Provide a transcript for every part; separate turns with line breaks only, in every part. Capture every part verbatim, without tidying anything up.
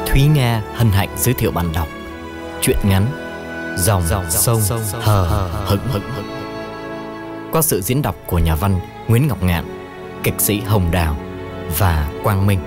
Thúy Nga hân hạnh giới thiệu bạn đọc truyện ngắn Dòng, Dòng sông, sông hờ hững hững qua sự diễn đọc của nhà văn Nguyễn Ngọc Ngạn, kịch sĩ Hồng Đào và Quang Minh.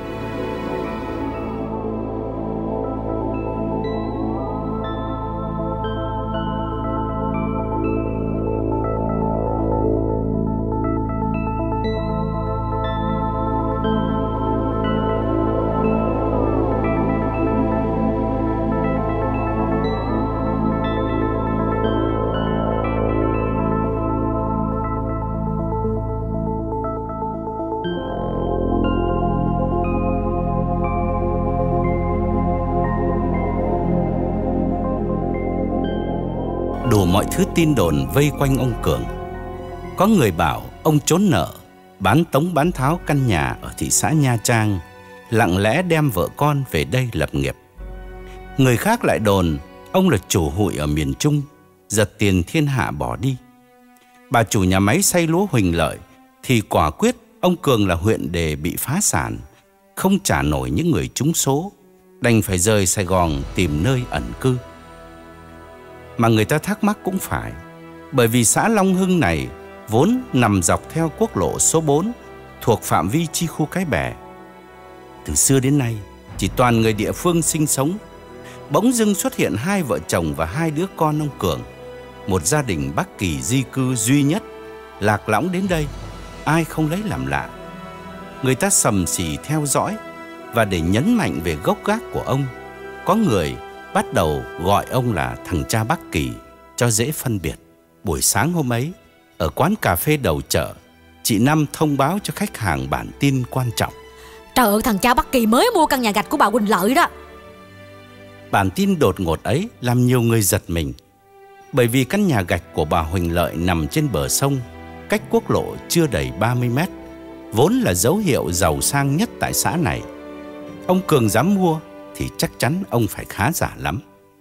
Đủ mọi thứ tin đồn vây quanh ông Cường. Có người bảo ông trốn nợ, bán tống bán tháo căn nhà ở thị xã Nha Trang, lặng lẽ đem vợ con về đây lập nghiệp. Người khác lại đồn ông là chủ hụi ở miền Trung, giật tiền thiên hạ bỏ đi. Bà chủ nhà máy xay lúa Huỳnh Lợi thì quả quyết ông Cường là huyện đề bị phá sản, không trả nổi những người trúng số, đành phải rời Sài Gòn tìm nơi ẩn cư. Mà người ta thắc mắc cũng phải, bởi vì xã Long Hưng này vốn nằm dọc theo quốc lộ số bốn, thuộc phạm vi chi khu Cái Bè. Từ xưa đến nay, chỉ toàn người địa phương sinh sống. Bỗng dưng xuất hiện hai vợ chồng và hai đứa con ông Cường, một gia đình Bắc Kỳ di cư duy nhất, lạc lõng đến đây, ai không lấy làm lạ. Người ta sầm sì theo dõi, và để nhấn mạnh về gốc gác của ông, có người bắt đầu gọi ông là thằng cha Bắc Kỳ cho dễ phân biệt. Buổi sáng hôm ấy, ở quán cà phê đầu chợ, chị Năm thông báo cho khách hàng bản tin quan trọng.
Trời ơi, thằng cha Bắc Kỳ mới mua căn nhà gạch của bà Huỳnh Lợi đó.
Bản tin đột ngột ấy làm nhiều người giật mình, bởi vì căn nhà gạch của bà Huỳnh Lợi nằm trên bờ sông, cách quốc lộ chưa đầy ba mươi mét, vốn là dấu hiệu giàu sang nhất tại xã này. Ông Cường dám mua thì chắc chắn ông phải khá giả lắm.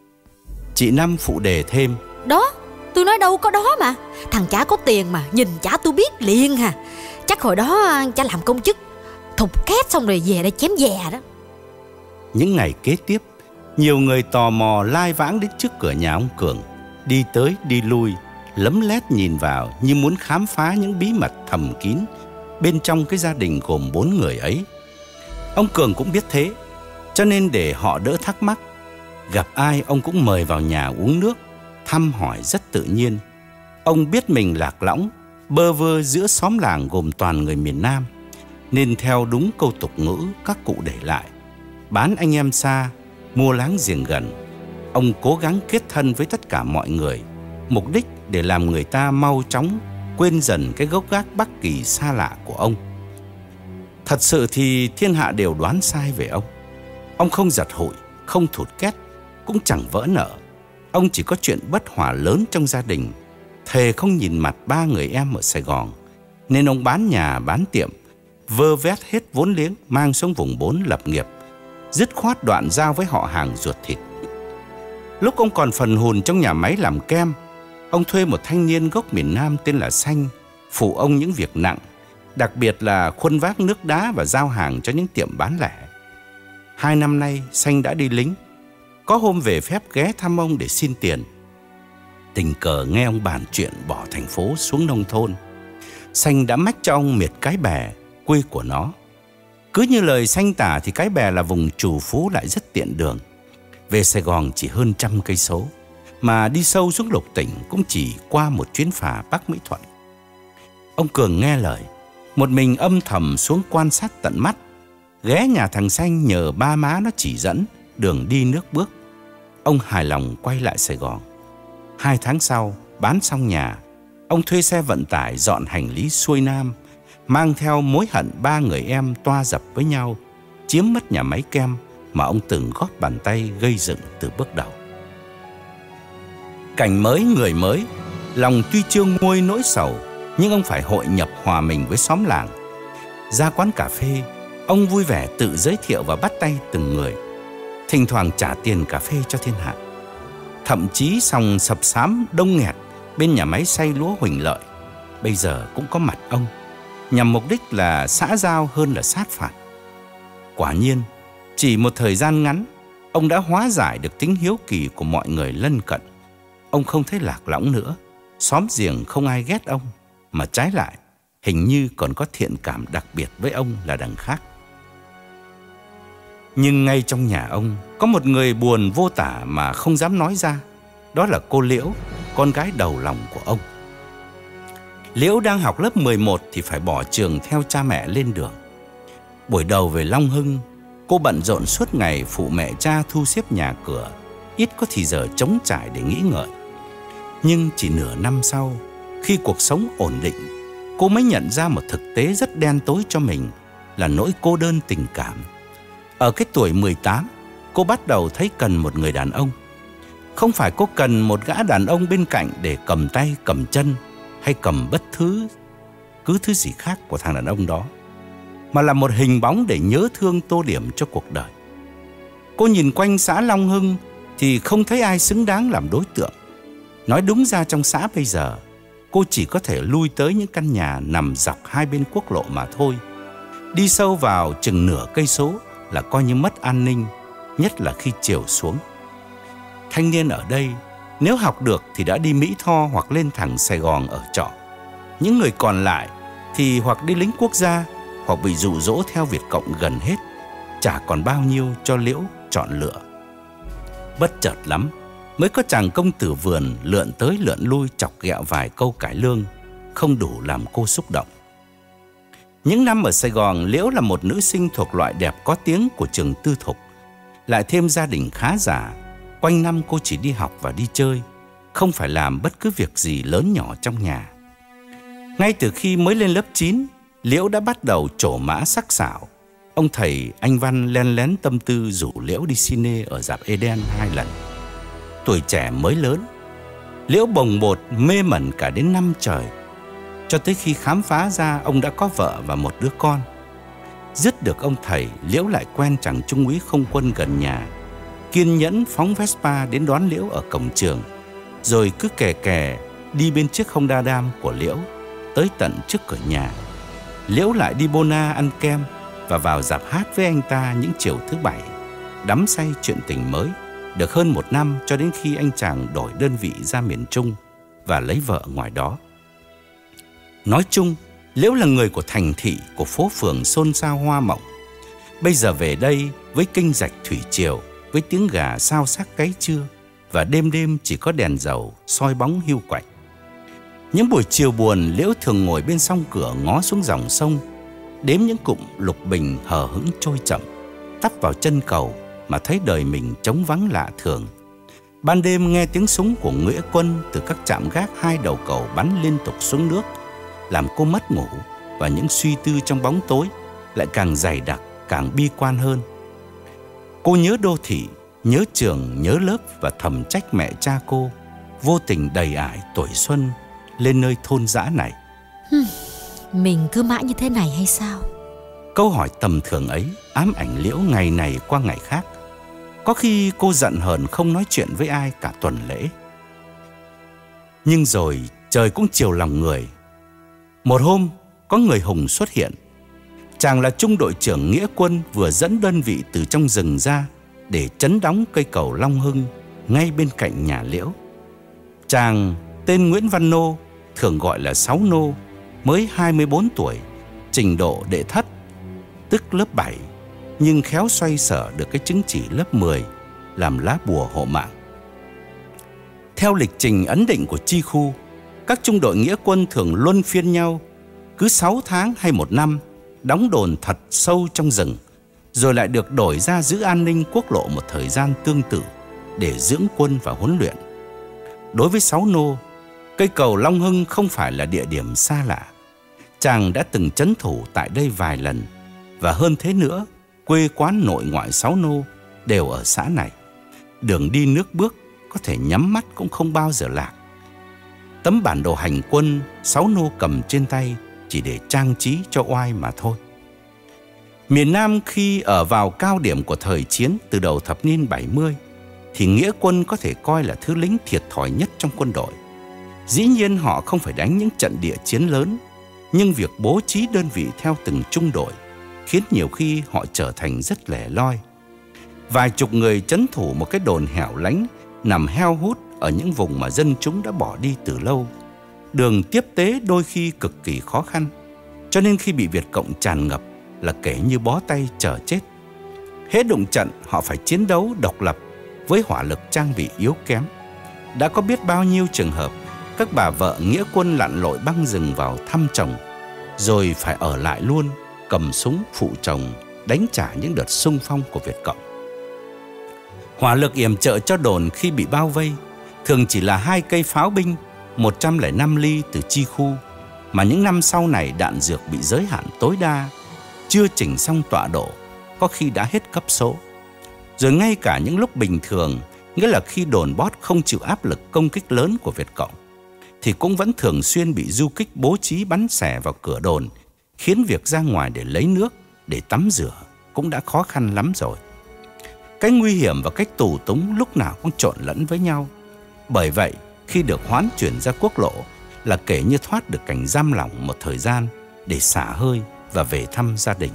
Chị Năm phụ đề thêm.
Đó, tôi nói đâu có đó mà. Thằng chả có tiền mà, nhìn chả tôi biết liền hà. Chắc hồi đó chả làm công chức, thục két xong rồi về đây chém dè đó.
Những ngày kế tiếp, nhiều người tò mò lai vãng đến trước cửa nhà ông Cường, đi tới đi lui, lấm lét nhìn vào như muốn khám phá những bí mật thầm kín bên trong cái gia đình gồm bốn người ấy. Ông Cường cũng biết thế, cho nên để họ đỡ thắc mắc, gặp ai ông cũng mời vào nhà uống nước, thăm hỏi rất tự nhiên. Ông biết mình lạc lõng, bơ vơ giữa xóm làng gồm toàn người miền Nam, nên theo đúng câu tục ngữ các cụ để lại, bán anh em xa, mua láng giềng gần. Ông cố gắng kết thân với tất cả mọi người, mục đích để làm người ta mau chóng quên dần cái gốc gác Bắc Kỳ xa lạ của ông. Thật sự thì thiên hạ đều đoán sai về ông. Ông không giật hụi, không thụt két, cũng chẳng vỡ nợ. Ông chỉ có chuyện bất hòa lớn trong gia đình, thề không nhìn mặt ba người em ở Sài Gòn, nên ông bán nhà bán tiệm, vơ vét hết vốn liếng mang xuống vùng bốn lập nghiệp, dứt khoát đoạn giao với họ hàng ruột thịt. Lúc ông còn phần hùn trong nhà máy làm kem, ông thuê một thanh niên gốc miền Nam tên là Xanh phụ ông những việc nặng, đặc biệt là khuân vác nước đá và giao hàng cho những tiệm bán lẻ. Hai năm nay Xanh đã đi lính, có hôm về phép ghé thăm ông để xin tiền. Tình cờ nghe ông bàn chuyện bỏ thành phố xuống nông thôn, Xanh đã mách cho ông miệt Cái Bè, quê của nó. Cứ như lời Xanh tả thì Cái Bè là vùng trù phú lại rất tiện đường. Về Sài Gòn chỉ hơn trăm cây số, mà đi sâu xuống lục tỉnh cũng chỉ qua một chuyến phà Bắc Mỹ Thuận. Ông Cường nghe lời, một mình âm thầm xuống quan sát tận mắt, ghé nhà thằng Xanh nhờ ba má nó chỉ dẫn đường đi nước bước. Ông hài lòng quay lại Sài Gòn. Hai tháng sau, bán xong nhà, ông thuê xe vận tải dọn hành lý xuôi Nam, mang theo mối hận ba người em toa dập với nhau, chiếm mất nhà máy kem mà ông từng góp bàn tay gây dựng từ bước đầu. Cảnh mới người mới, lòng tuy chưa nguôi nỗi sầu, nhưng ông phải hội nhập hòa mình với xóm làng. Ra quán cà phê, ông vui vẻ tự giới thiệu và bắt tay từng người, thỉnh thoảng trả tiền cà phê cho thiên hạ. Thậm chí sòng sập xám đông nghẹt bên nhà máy xay lúa Huỳnh Lợi bây giờ cũng có mặt ông, nhằm mục đích là xã giao hơn là sát phạt. Quả nhiên, chỉ một thời gian ngắn, Ông đã hóa giải được tính hiếu kỳ của mọi người lân cận. Ông không thấy lạc lõng nữa. Xóm giềng không ai ghét ông, mà trái lại, hình như còn có thiện cảm đặc biệt với ông là đằng khác. Nhưng ngay trong nhà ông, có một người buồn vô tả mà không dám nói ra. Đó là cô Liễu, con gái đầu lòng của ông. Liễu đang học lớp mười một thì phải bỏ trường theo cha mẹ lên đường. Buổi đầu về Long Hưng, cô bận rộn suốt ngày phụ mẹ cha thu xếp nhà cửa, ít có thì giờ trống trải để nghĩ ngợi. Nhưng chỉ nửa năm sau, khi cuộc sống ổn định, cô mới nhận ra một thực tế rất đen tối cho mình là nỗi cô đơn tình cảm. Ở cái tuổi mười tám, cô bắt đầu thấy cần một người đàn ông. Không phải cô cần một gã đàn ông bên cạnh để cầm tay, cầm chân hay cầm bất thứ, cứ thứ gì khác của thằng đàn ông đó, mà là một hình bóng để nhớ thương tô điểm cho cuộc đời. Cô nhìn quanh xã Long Hưng thì không thấy ai xứng đáng làm đối tượng. Nói đúng ra trong xã bây giờ, cô chỉ có thể lui tới những căn nhà nằm dọc hai bên quốc lộ mà thôi. Đi sâu vào chừng nửa cây số là coi như mất an ninh, nhất là khi chiều xuống. Thanh niên ở đây, nếu học được thì đã đi Mỹ Tho hoặc lên thẳng Sài Gòn ở trọ. Những người còn lại thì hoặc đi lính quốc gia, hoặc bị dụ dỗ theo Việt Cộng gần hết, chả còn bao nhiêu cho Liễu chọn lựa. Bất chợt lắm, mới có chàng công tử vườn lượn tới lượn lui chọc ghẹo vài câu cải lương, không đủ làm cô xúc động. Những năm ở Sài Gòn, Liễu là một nữ sinh thuộc loại đẹp có tiếng của trường tư thục. Lại thêm gia đình khá giả, quanh năm cô chỉ đi học và đi chơi, không phải làm bất cứ việc gì lớn nhỏ trong nhà. Ngay từ khi mới lên lớp chín, Liễu đã bắt đầu trổ mã sắc sảo. Ông thầy anh Văn len lén tâm tư rủ Liễu đi cine ở rạp Eden hai lần. Tuổi trẻ mới lớn, Liễu bồng bột mê mẩn cả đến năm trời, cho tới khi khám phá ra ông đã có vợ và một đứa con. Dứt được ông thầy, Liễu lại quen chàng trung úy không quân gần nhà, kiên nhẫn phóng Vespa đến đón Liễu ở cổng trường, rồi cứ kè kè đi bên chiếc Honda Dam của Liễu tới tận trước cửa nhà. Liễu lại đi Bona ăn kem và vào rạp hát với anh ta những chiều thứ bảy, đắm say chuyện tình mới. Được hơn một năm cho đến khi anh chàng đổi đơn vị ra miền Trung và lấy vợ ngoài đó. Nói chung, Liễu là người của thành thị, của phố phường xôn xao hoa mộng. Bây giờ về đây với kênh rạch thủy triều, với tiếng gà sao xác gáy trưa, và đêm đêm chỉ có đèn dầu soi bóng hiu quạnh. Những buổi chiều buồn, Liễu thường ngồi bên song cửa ngó xuống dòng sông, đếm những cụm lục bình hờ hững trôi chậm, tắp vào chân cầu mà thấy đời mình trống vắng lạ thường. Ban đêm nghe tiếng súng của Nghĩa quân từ các trạm gác hai đầu cầu bắn liên tục xuống nước, làm cô mất ngủ, và những suy tư trong bóng tối lại càng dày đặc, càng bi quan hơn. Cô nhớ đô thị, nhớ trường, nhớ lớp và thầm trách mẹ cha cô vô tình đầy ải tuổi xuân lên nơi thôn dã này.
Mình cứ mãi như thế này hay sao?
Câu hỏi tầm thường ấy ám ảnh Liễu ngày này qua ngày khác. Có khi cô giận hờn không nói chuyện với ai cả tuần lễ. Nhưng rồi trời cũng chiều lòng người. Một hôm có người hùng xuất hiện. Chàng là trung đội trưởng nghĩa quân vừa dẫn đơn vị từ trong rừng ra để chấn đóng cây cầu Long Hưng ngay bên cạnh nhà Liễu. Chàng tên Nguyễn Văn Nô, thường gọi là Sáu Nô, mới hai mươi bốn tuổi, trình độ đệ thất, tức lớp bảy, nhưng khéo xoay sở được cái chứng chỉ lớp mười làm lá bùa hộ mạng. Theo lịch trình ấn định của chi khu, các trung đội nghĩa quân thường luân phiên nhau, cứ sáu tháng hay một năm đóng đồn thật sâu trong rừng, rồi lại được đổi ra giữ an ninh quốc lộ một thời gian tương tự để dưỡng quân và huấn luyện. Đối với Sáu Nô, cây cầu Long Hưng không phải là địa điểm xa lạ. Chàng đã từng trấn thủ tại đây vài lần, và hơn thế nữa, quê quán nội ngoại Sáu Nô đều ở xã này. Đường đi nước bước có thể nhắm mắt cũng không bao giờ lạc. Tấm bản đồ hành quân Sáu Nô cầm trên tay chỉ để trang trí cho oai mà thôi. Miền Nam khi ở vào cao điểm của thời chiến từ đầu thập niên bảy mươi thì nghĩa quân có thể coi là thứ lính thiệt thòi nhất trong quân đội. Dĩ nhiên họ không phải đánh những trận địa chiến lớn, nhưng việc bố trí đơn vị theo từng trung đội khiến nhiều khi họ trở thành rất lẻ loi. Vài chục người trấn thủ một cái đồn hẻo lánh nằm heo hút ở những vùng mà dân chúng đã bỏ đi từ lâu. Đường tiếp tế đôi khi cực kỳ khó khăn, cho nên khi bị Việt Cộng tràn ngập là kể như bó tay chờ chết. Hết đụng trận họ phải chiến đấu độc lập với hỏa lực trang bị yếu kém. Đã có biết bao nhiêu trường hợp các bà vợ nghĩa quân lặn lội băng rừng vào thăm chồng, rồi phải ở lại luôn, cầm súng phụ chồng đánh trả những đợt xung phong của Việt Cộng. Hỏa lực yểm trợ cho đồn khi bị bao vây thường chỉ là hai cây pháo binh một trăm lẻ năm ly từ chi khu, mà những năm sau này đạn dược bị giới hạn tối đa, chưa chỉnh xong tọa độ, có khi đã hết cấp số. Rồi ngay cả những lúc bình thường, nghĩa là khi đồn bót không chịu áp lực công kích lớn của Việt Cộng, thì cũng vẫn thường xuyên bị du kích bố trí bắn xẻ vào cửa đồn, khiến việc ra ngoài để lấy nước, để tắm rửa cũng đã khó khăn lắm rồi. Cái nguy hiểm và cách tù túng lúc nào cũng trộn lẫn với nhau. Bởi vậy, khi được hoán chuyển ra quốc lộ là kể như thoát được cảnh giam lỏng một thời gian để xả hơi và về thăm gia đình.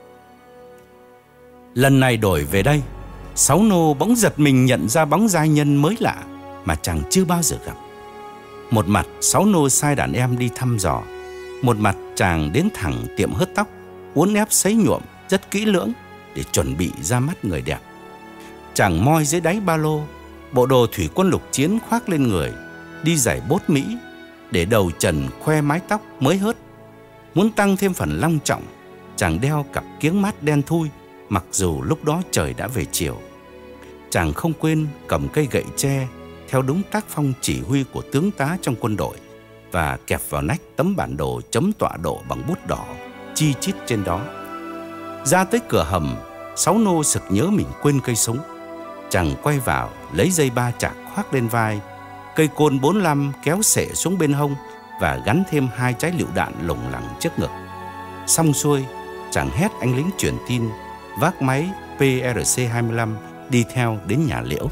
Lần này đổi về đây, Sáu Nô bỗng giật mình nhận ra bóng giai nhân mới lạ mà chàng chưa bao giờ gặp. Một mặt Sáu Nô sai đàn em đi thăm dò, một mặt chàng đến thẳng tiệm hớt tóc, uốn ép sấy nhuộm rất kỹ lưỡng để chuẩn bị ra mắt người đẹp. Chàng moi dưới đáy ba lô bộ đồ thủy quân lục chiến khoác lên người, đi giày bốt Mỹ, để đầu trần khoe mái tóc mới hớt. Muốn tăng thêm phần long trọng, chàng đeo cặp kiếng mát đen thui, mặc dù lúc đó trời đã về chiều. Chàng không quên cầm cây gậy tre theo đúng tác phong chỉ huy của tướng tá trong quân đội và kẹp vào nách tấm bản đồ chấm tọa độ bằng bút đỏ chi chít trên đó. Ra tới cửa hầm, Sáu Nô sực nhớ mình quên cây súng. Chàng quay vào lấy dây ba chạc khoác lên vai, cây côn bốn lăm kéo xệ xuống bên hông và gắn thêm hai trái lựu đạn lủng lẳng trước ngực. Xong xuôi, chàng hét anh lính truyền tin vác máy pê rờ xê hai mươi lăm đi theo đến nhà Liễu.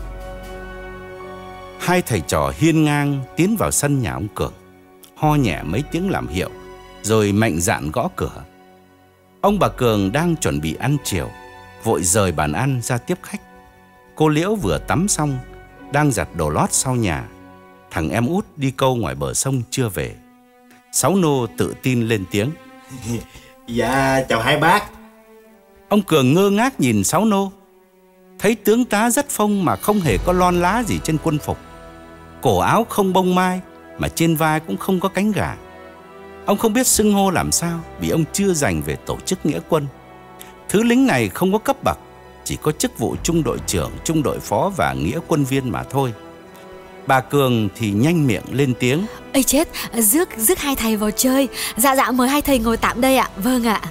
Hai thầy trò hiên ngang tiến vào sân nhà ông Cường, ho nhẹ mấy tiếng làm hiệu, rồi mạnh dạn gõ cửa. Ông bà Cường đang chuẩn bị ăn chiều, vội rời bàn ăn ra tiếp khách. Cô Liễu vừa tắm xong, đang giặt đồ lót sau nhà. Thằng em út đi câu ngoài bờ sông chưa về. Sáu Nô tự tin lên tiếng.
Dạ, chào hai bác.
Ông Cường ngơ ngác nhìn Sáu Nô. Thấy tướng tá rất phông mà không hề có lon lá gì trên quân phục. Cổ áo không bông mai mà trên vai cũng không có cánh gà. Ông không biết xưng hô làm sao vì ông chưa dành về tổ chức nghĩa quân. Thứ lính này không có cấp bậc, chỉ có chức vụ trung đội trưởng, trung đội phó và nghĩa quân viên mà thôi. Bà Cường thì nhanh miệng lên tiếng.
Ây chết, rước, rước hai thầy vào chơi. Dạ dạ mời hai thầy ngồi tạm đây ạ. Vâng ạ.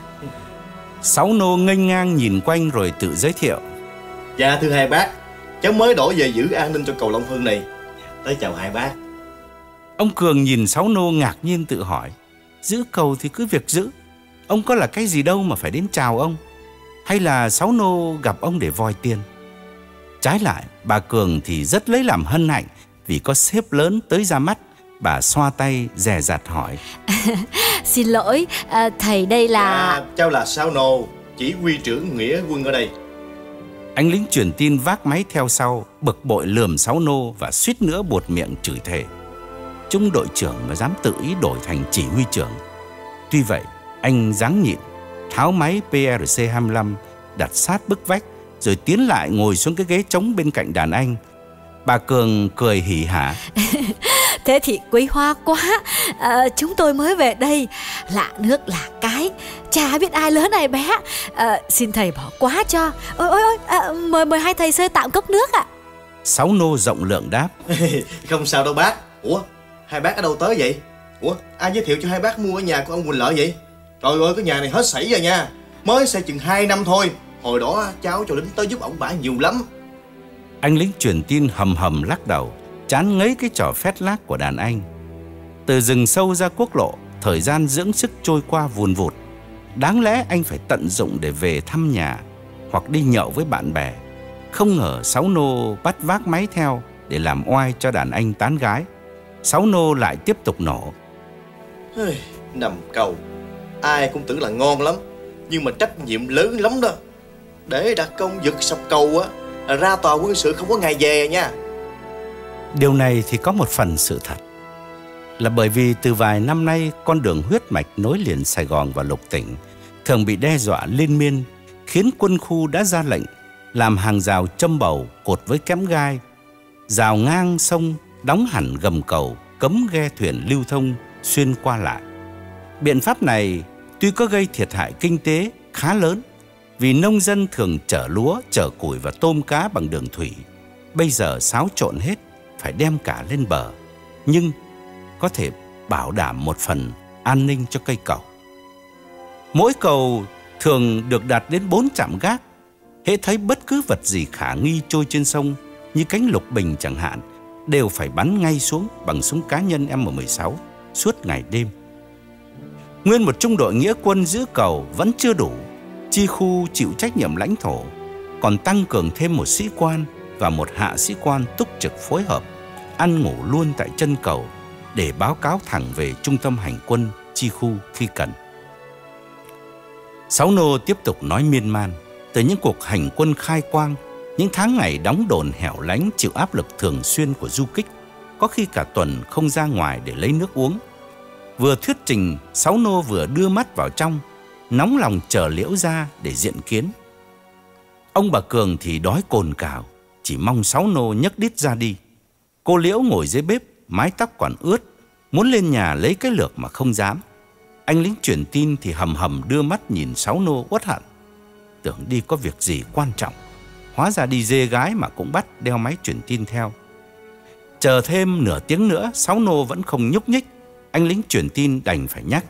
Sáu Nô nghênh ngang nhìn quanh rồi tự giới thiệu.
Dạ thưa hai bác, cháu mới đổi về giữ an ninh cho cầu Long Hưng này. Tới chào hai bác.
Ông Cường nhìn Sáu Nô ngạc nhiên tự hỏi. Giữ cầu thì cứ việc giữ, ông có là cái gì đâu mà phải đến chào ông. Hay là Sáu Nô gặp ông để vòi tiền? Trái lại, bà Cường thì rất lấy làm hân hạnh vì có sếp lớn tới ra mắt. Bà xoa tay dè dặt hỏi.
Xin lỗi, à, thầy đây là...
Dạ, cháu là Sáu Nô, chỉ huy trưởng nghĩa quân ở đây.
Anh lính truyền tin vác máy theo sau, bực bội lườm Sáu Nô và suýt nữa buột miệng chửi thề. Trung đội trưởng mà dám tự ý đổi thành chỉ huy trưởng. Tuy vậy, anh ráng nhịn, tháo máy pê rờ xê hai mươi lăm, đặt sát bức vách, rồi tiến lại ngồi xuống cái ghế trống bên cạnh đàn anh. Bà Cường cười hỉ hả.
Thế thì quý hóa quá, à, chúng tôi mới về đây, lạ nước lạ cái, chả biết ai lớn ai bé, à, xin thầy bỏ quá cho. Ôi ôi ôi, à, mời mời hai thầy xơi tạm cốc nước ạ.
Sáu Nô rộng lượng đáp.
Không sao đâu bác. Ủa, hai bác ở đâu tới vậy? Ủa, ai giới thiệu cho hai bác mua ở nhà của ông Quỳnh Lợi vậy? Trời ơi, cái nhà này hết sảy rồi nha. Mới xây chừng hai năm thôi. Hồi đó cháu cho lính tới giúp ông bả nhiều lắm.
Anh lính truyền tin hầm hầm lắc đầu, chán ngấy cái trò phét lác của đàn anh. Từ rừng sâu ra quốc lộ, thời gian dưỡng sức trôi qua vùn vụt. Đáng lẽ anh phải tận dụng để về thăm nhà hoặc đi nhậu với bạn bè. Không ngờ Sáu Nô bắt vác máy theo để làm oai cho đàn anh tán gái. Sáu Nô lại tiếp tục nổ.
Nằm cầu, ai cũng tưởng là ngon lắm, nhưng mà trách nhiệm lớn lắm đó. Để đặt công giật sập cầu á, ra tòa quân sự không có ngày về nha.
Điều này thì có một phần sự thật, là bởi vì từ vài năm nay con đường huyết mạch nối liền Sài Gòn và lục tỉnh thường bị đe dọa liên miên, khiến quân khu đã ra lệnh làm hàng rào châm bầu cột với kẽm gai, rào ngang sông, đóng hẳn gầm cầu, cấm ghe thuyền lưu thông xuyên qua lại. Biện pháp này tuy có gây thiệt hại kinh tế khá lớn, vì nông dân thường chở lúa, chở củi và tôm cá bằng đường thủy, bây giờ xáo trộn hết, phải đem cả lên bờ, nhưng có thể bảo đảm một phần an ninh cho cây cầu. Mỗi cầu thường được đặt đến bốn trạm gác. Hễ thấy bất cứ vật gì khả nghi trôi trên sông, như cánh lục bình chẳng hạn, đều phải bắn ngay xuống bằng súng cá nhân M mười sáu suốt ngày đêm. Nguyên một trung đội nghĩa quân giữ cầu vẫn chưa đủ. Chi khu chịu trách nhiệm lãnh thổ còn tăng cường thêm một sĩ quan và một hạ sĩ quan túc trực phối hợp, ăn ngủ luôn tại chân cầu để báo cáo thẳng về trung tâm hành quân chi khu khi cần. Sáu Nô tiếp tục nói miên man từ những cuộc hành quân khai quang, những tháng ngày đóng đồn hẻo lánh chịu áp lực thường xuyên của du kích, có khi cả tuần không ra ngoài để lấy nước uống. Vừa thuyết trình, Sáu Nô vừa đưa mắt vào trong, nóng lòng chờ Liễu ra để diện kiến. Ông bà Cường thì đói cồn cào, chỉ mong Sáu Nô nhấc đít ra đi. Cô Liễu ngồi dưới bếp, mái tóc còn ướt, muốn lên nhà lấy cái lược mà không dám. Anh lính truyền tin thì hầm hầm đưa mắt nhìn Sáu Nô uất hận, tưởng đi có việc gì quan trọng, hóa ra đi dê gái mà cũng bắt đeo máy truyền tin theo. Chờ thêm nửa tiếng nữa, Sáu Nô vẫn không nhúc nhích. Anh lính truyền tin đành phải nhắc: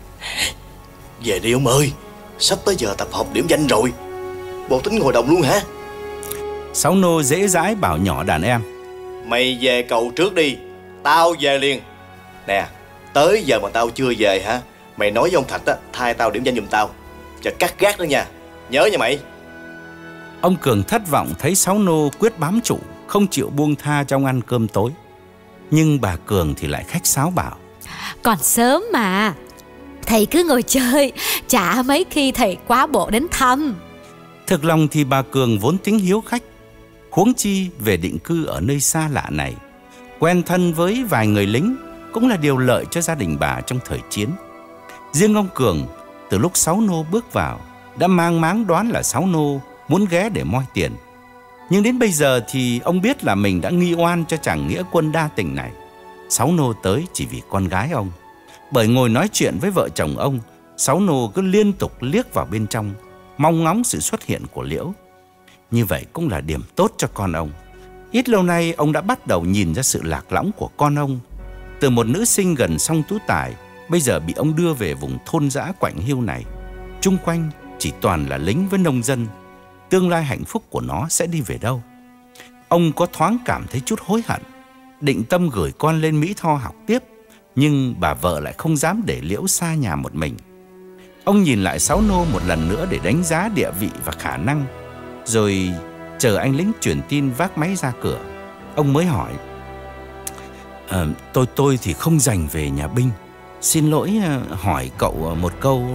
về đi ông ơi, sắp tới giờ tập hợp điểm danh rồi. Bộ tính ngồi đồng luôn hả?
Sáu Nô dễ dãi bảo nhỏ đàn em:
mày về cầu trước đi, tao về liền. Nè, tới giờ mà tao chưa về hả? Mày nói với ông Thạch á, thay tao điểm danh giùm tao, cho cắt gác đó nha, nhớ nha mày.
Ông Cường thất vọng thấy Sáu Nô quyết bám trụ, không chịu buông tha trong ăn cơm tối. Nhưng bà Cường thì lại khách sáo bảo:
còn sớm mà, thầy cứ ngồi chơi, chả mấy khi thầy quá bộ đến thăm.
Thực lòng thì bà Cường vốn tính hiếu khách, huống chi về định cư ở nơi xa lạ này, quen thân với vài người lính cũng là điều lợi cho gia đình bà trong thời chiến. Riêng ông Cường, từ lúc Sáu Nô bước vào, đã mang máng đoán là Sáu Nô muốn ghé để moi tiền. Nhưng đến bây giờ thì ông biết là mình đã nghi oan cho chàng nghĩa quân đa tình này. Sáu Nô tới chỉ vì con gái ông. Bởi ngồi nói chuyện với vợ chồng ông, Sáu Nô cứ liên tục liếc vào bên trong, mong ngóng sự xuất hiện của Liễu. Như vậy cũng là điểm tốt cho con ông. Ít lâu nay ông đã bắt đầu nhìn ra sự lạc lõng của con ông. Từ một nữ sinh gần sông Tú Tài, bây giờ bị ông đưa về vùng thôn dã quạnh hiu này. Chung quanh chỉ toàn là lính với nông dân. Tương lai hạnh phúc của nó sẽ đi về đâu? Ông có thoáng cảm thấy chút hối hận, định tâm gửi con lên Mỹ Tho học tiếp, nhưng bà vợ lại không dám để Liễu xa nhà một mình. Ông nhìn lại Sáu Nô một lần nữa để đánh giá địa vị và khả năng, rồi chờ anh lính truyền tin vác máy ra cửa. Ông mới hỏi: à, tôi tôi thì không dành về nhà binh, xin lỗi hỏi cậu một câu.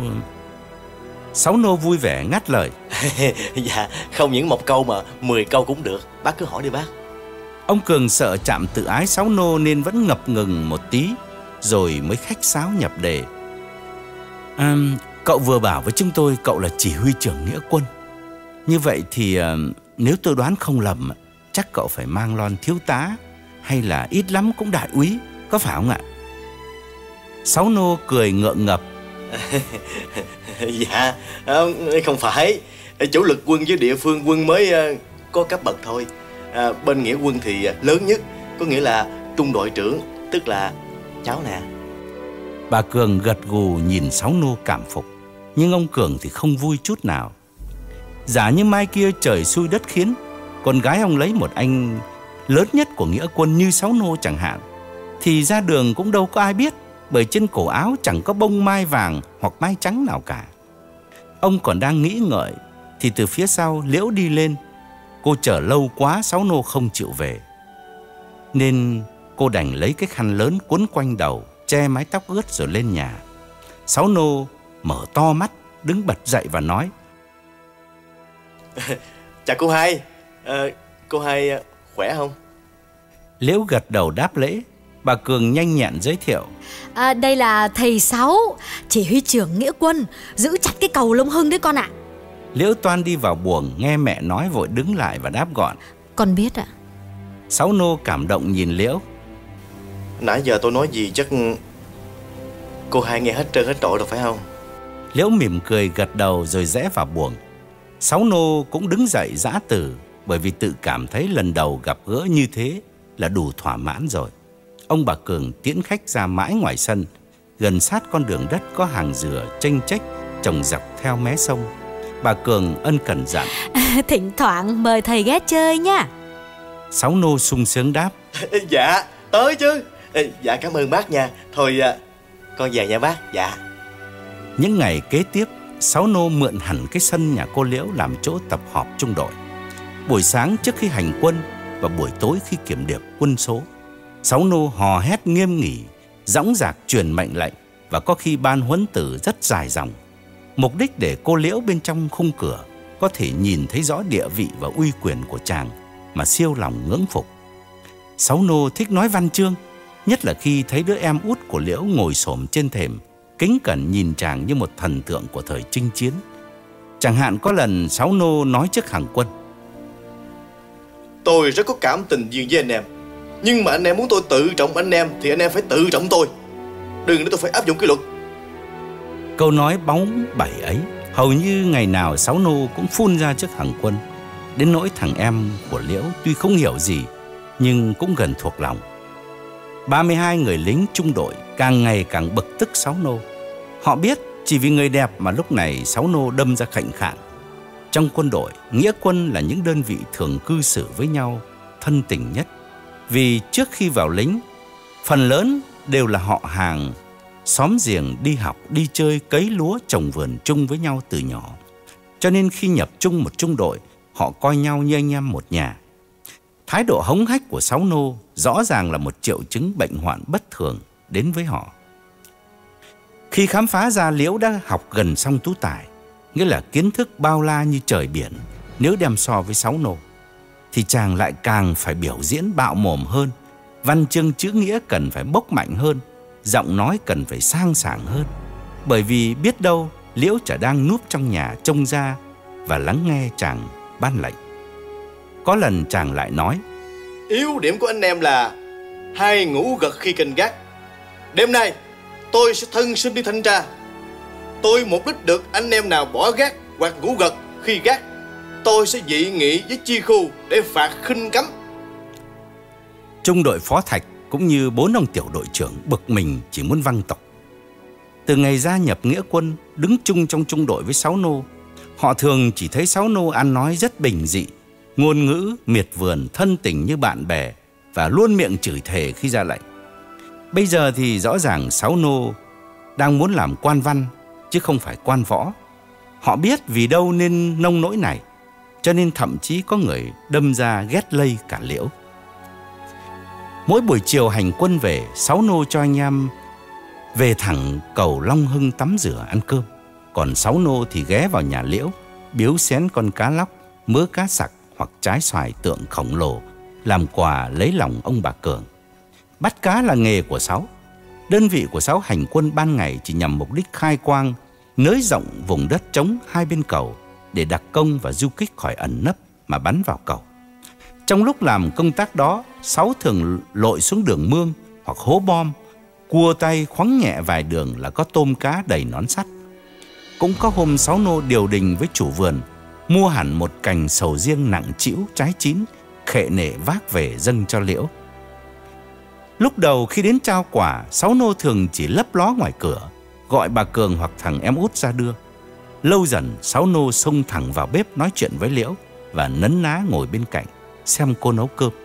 Sáu Nô vui vẻ ngắt lời:
dạ, không những một câu mà mười câu cũng được, bác cứ hỏi đi bác.
Ông Cường sợ chạm tự ái Sáu Nô nên vẫn ngập ngừng một tí, rồi mới khách sáo nhập đề: à, cậu vừa bảo với chúng tôi cậu là chỉ huy trưởng nghĩa quân. Như vậy thì à, nếu tôi đoán không lầm, chắc cậu phải mang lon thiếu tá, hay là ít lắm cũng đại úy, có phải không ạ? Sáu Nô cười ngượng ngập:
dạ, không phải. Chủ lực quân với địa phương quân mới có cấp bậc thôi. À, bên nghĩa quân thì lớn nhất, có nghĩa là trung đội trưởng, tức là cháu nè.
Bà Cường gật gù nhìn Sáu Nô cảm phục, nhưng ông Cường thì không vui chút nào. Giả như mai kia trời xui đất khiến, con gái ông lấy một anh lớn nhất của nghĩa quân như Sáu Nô chẳng hạn, thì ra đường cũng đâu có ai biết, bởi trên cổ áo chẳng có bông mai vàng hoặc mai trắng nào cả. Ông còn đang nghĩ ngợi thì từ phía sau Liễu đi lên. Cô chờ lâu quá, Sáu Nô không chịu về, nên cô đành lấy cái khăn lớn quấn quanh đầu, che mái tóc ướt rồi lên nhà. Sáu Nô mở to mắt, đứng bật dậy và nói:
chào cô hai, à, cô hai khỏe không?
Liễu gật đầu đáp lễ. Bà Cường nhanh nhẹn giới thiệu.
À, đây là thầy Sáu, chỉ huy trưởng nghĩa quân, giữ chặt cái cầu Long Hưng đấy con ạ.
Liễu toan đi vào buồng, nghe mẹ nói vội đứng lại và đáp gọn.
Con biết ạ.
Sáu nô cảm động nhìn Liễu.
Nãy giờ tôi nói gì chắc cô hai nghe hết trơn hết trội rồi phải không?
Liễu mỉm cười gật đầu rồi rẽ vào buồng. Sáu nô cũng đứng dậy giã từ, bởi vì tự cảm thấy lần đầu gặp gỡ như thế là đủ thỏa mãn rồi. Ông bà Cường tiễn khách ra mãi ngoài sân, gần sát con đường đất có hàng dừa chênh chếch trồng dọc theo mé sông. Bà Cường ân cần dặn.
À, thỉnh thoảng mời thầy ghé chơi nha.
Sáu nô sung sướng đáp.
Dạ, tới chứ. Dạ cảm ơn bác nha. Thôi con về nha bác. Dạ.
Những ngày kế tiếp, Sáu nô mượn hẳn cái sân nhà cô Liễu làm chỗ tập họp trung đội. Buổi sáng trước khi hành quân và buổi tối khi kiểm điểm quân số, Sáu nô hò hét nghiêm nghỉ, dõng dạc truyền mệnh lệnh và có khi ban huấn tử rất dài dòng. Mục đích để cô Liễu bên trong khung cửa có thể nhìn thấy rõ địa vị và uy quyền của chàng mà siêu lòng ngưỡng phục. Sáu nô thích nói văn chương, nhất là khi thấy đứa em út của Liễu ngồi xổm trên thềm, kính cẩn nhìn chàng như một thần tượng của thời chinh chiến. Chẳng hạn có lần Sáu nô nói trước hàng quân.
Tôi rất có cảm tình duyên với anh em, nhưng mà anh em muốn tôi tự trọng anh em thì anh em phải tự trọng tôi. Đừng để tôi phải áp dụng kỷ luật.
Câu nói bóng bẩy ấy hầu như ngày nào Sáu nô cũng phun ra trước hàng quân. Đến nỗi thằng em của Liễu tuy không hiểu gì nhưng cũng gần thuộc lòng. ba mươi hai người lính trung đội càng ngày càng bực tức Sáu nô. Họ biết chỉ vì người đẹp mà lúc này Sáu nô đâm ra khệnh khạng. Trong quân đội, nghĩa quân là những đơn vị thường cư xử với nhau thân tình nhất. Vì trước khi vào lính, phần lớn đều là họ hàng, xóm giềng đi học, đi chơi, cấy lúa, trồng vườn chung với nhau từ nhỏ. Cho nên khi nhập chung một trung đội, họ coi nhau như anh em một nhà. Thái độ hống hách của Sáu nô rõ ràng là một triệu chứng bệnh hoạn bất thường đến với họ. Khi khám phá ra Liễu đã học gần xong tú tài, nghĩa là kiến thức bao la như trời biển nếu đem so với Sáu nô, thì chàng lại càng phải biểu diễn bạo mồm hơn, văn chương chữ nghĩa cần phải bốc mạnh hơn, giọng nói cần phải sang sảng hơn. Bởi vì biết đâu Liễu chả đang núp trong nhà trông ra và lắng nghe chàng ban lệnh. Có lần chàng lại nói:
Yếu điểm của anh em là hay ngủ gật khi canh gác. Đêm nay tôi sẽ thân sinh đi thanh tra. Tôi mục đích được anh em nào bỏ gác hoặc ngủ gật khi gác, tôi sẽ dị nghị với chi khu để phạt khinh cấm.
Trung đội phó Thạch cũng như bốn ông tiểu đội trưởng bực mình chỉ muốn văng tục. Từ ngày gia nhập nghĩa quân, đứng chung trong trung đội với Sáu nô, họ thường chỉ thấy Sáu nô ăn nói rất bình dị, ngôn ngữ miệt vườn, thân tình như bạn bè và luôn miệng chửi thề khi ra lệnh. Bây giờ thì rõ ràng Sáu nô đang muốn làm quan văn chứ không phải quan võ. Họ biết vì đâu nên nông nỗi này, cho nên thậm chí có người đâm ra ghét lây cả Liễu. Mỗi buổi chiều hành quân về, Sáu nô cho anh em về thẳng cầu Long Hưng tắm rửa ăn cơm. Còn Sáu nô thì ghé vào nhà Liễu, biếu xén con cá lóc, mớ cá sặc hoặc trái xoài tượng khổng lồ làm quà lấy lòng ông bà Cường. Bắt cá là nghề của Sáu. Đơn vị của Sáu hành quân ban ngày chỉ nhằm mục đích khai quang, nới rộng vùng đất trống hai bên cầu để đặc công và du kích khỏi ẩn nấp mà bắn vào cầu. Trong lúc làm công tác đó, Sáu thường lội xuống đường mương hoặc hố bom, cua tay khoắng nhẹ vài đường là có tôm cá đầy nón sắt. Cũng có hôm Sáu nô điều đình với chủ vườn mua hẳn một cành sầu riêng nặng trĩu trái chín, khệ nể vác về dâng cho Liễu. Lúc đầu khi đến trao quà, Sáu nô thường chỉ lấp ló ngoài cửa, gọi bà Cường hoặc thằng em út ra đưa. Lâu dần Sáu nô xông thẳng vào bếp nói chuyện với Liễu và nấn ná ngồi bên cạnh xem cô nấu cơm.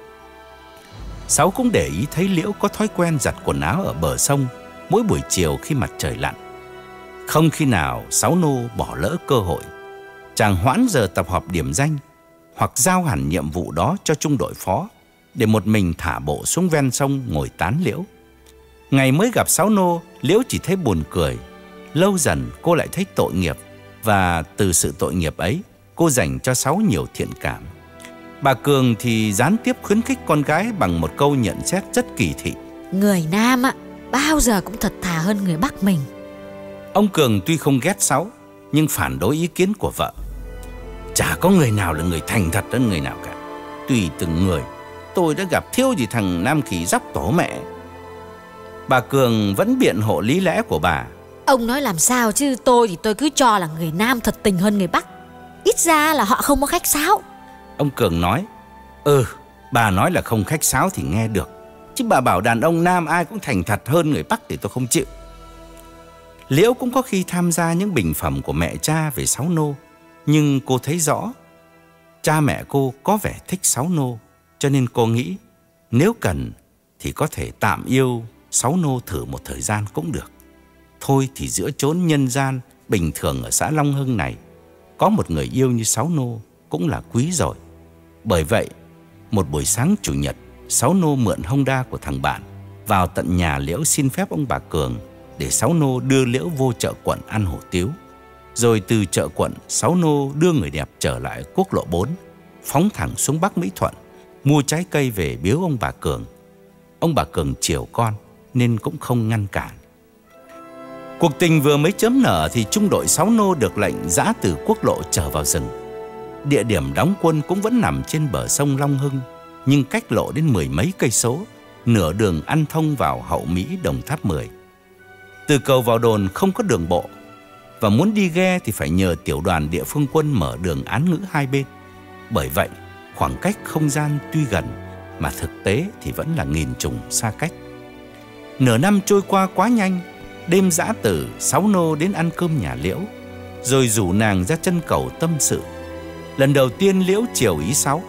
Sáu cũng để ý thấy Liễu có thói quen giặt quần áo ở bờ sông mỗi buổi chiều khi mặt trời lặn. Không khi nào Sáu nô bỏ lỡ cơ hội. Chàng hoãn giờ tập họp điểm danh hoặc giao hẳn nhiệm vụ đó cho trung đội phó để một mình thả bộ xuống ven sông ngồi tán Liễu. Ngày mới gặp Sáu nô, Liễu chỉ thấy buồn cười. Lâu dần cô lại thấy tội nghiệp, và từ sự tội nghiệp ấy cô dành cho Sáu nhiều thiện cảm. Bà Cường thì gián tiếp khuyến khích con gái bằng một câu nhận xét rất kỳ thị:
Người Nam á, bao giờ cũng thật thà hơn người Bắc mình.
Ông Cường tuy không ghét Sáu, nhưng phản đối ý kiến của vợ. Chả có người nào là người thành thật hơn người nào cả. Tùy từng người, tôi đã gặp thiếu gì thằng Nam Kỳ dóc tổ mẹ. Bà Cường vẫn biện hộ lý lẽ của bà.
Ông nói làm sao chứ tôi thì tôi cứ cho là người Nam thật tình hơn người Bắc. Ít ra là họ không có khách sáo.
Ông Cường nói: Ừ, bà nói là không khách sáo thì nghe được, chứ bà bảo đàn ông Nam ai cũng thành thật hơn người Bắc thì tôi không chịu. Liễu cũng có khi tham gia những bình phẩm của mẹ cha về Sáu Nô, nhưng cô thấy rõ cha mẹ cô có vẻ thích Sáu Nô, cho nên cô nghĩ nếu cần thì có thể tạm yêu Sáu Nô thử một thời gian cũng được. Thôi thì giữa chốn nhân gian bình thường ở xã Long Hưng này, có một người yêu như Sáu Nô cũng là quý rồi. Bởi vậy, một buổi sáng chủ nhật, Sáu Nô mượn Honda của thằng bạn vào tận nhà Liễu xin phép ông bà Cường để Sáu Nô đưa Liễu vô chợ quận ăn hủ tiếu. Rồi từ chợ quận, Sáu Nô đưa người đẹp trở lại quốc lộ bốn, phóng thẳng xuống Bắc Mỹ Thuận, mua trái cây về biếu ông bà Cường. Ông bà Cường chiều con nên cũng không ngăn cản. Cuộc tình vừa mới chớm nở thì trung đội Sáu Nô được lệnh giã từ quốc lộ trở vào rừng. Địa điểm đóng quân cũng vẫn nằm trên bờ sông Long Hưng, nhưng cách lộ đến mười mấy cây số, nửa đường ăn thông vào Hậu Mỹ Đồng Tháp mười. Từ cầu vào đồn không có đường bộ, và muốn đi ghe thì phải nhờ tiểu đoàn địa phương quân mở đường án ngữ hai bên. Bởi vậy, khoảng cách không gian tuy gần, mà thực tế thì vẫn là nghìn trùng xa cách. Nửa năm trôi qua quá nhanh. Đêm giã từ, Sáu Nô đến ăn cơm nhà Liễu, rồi rủ nàng ra chân cầu tâm sự. Lần đầu tiên Liễu chiều ý Sáu.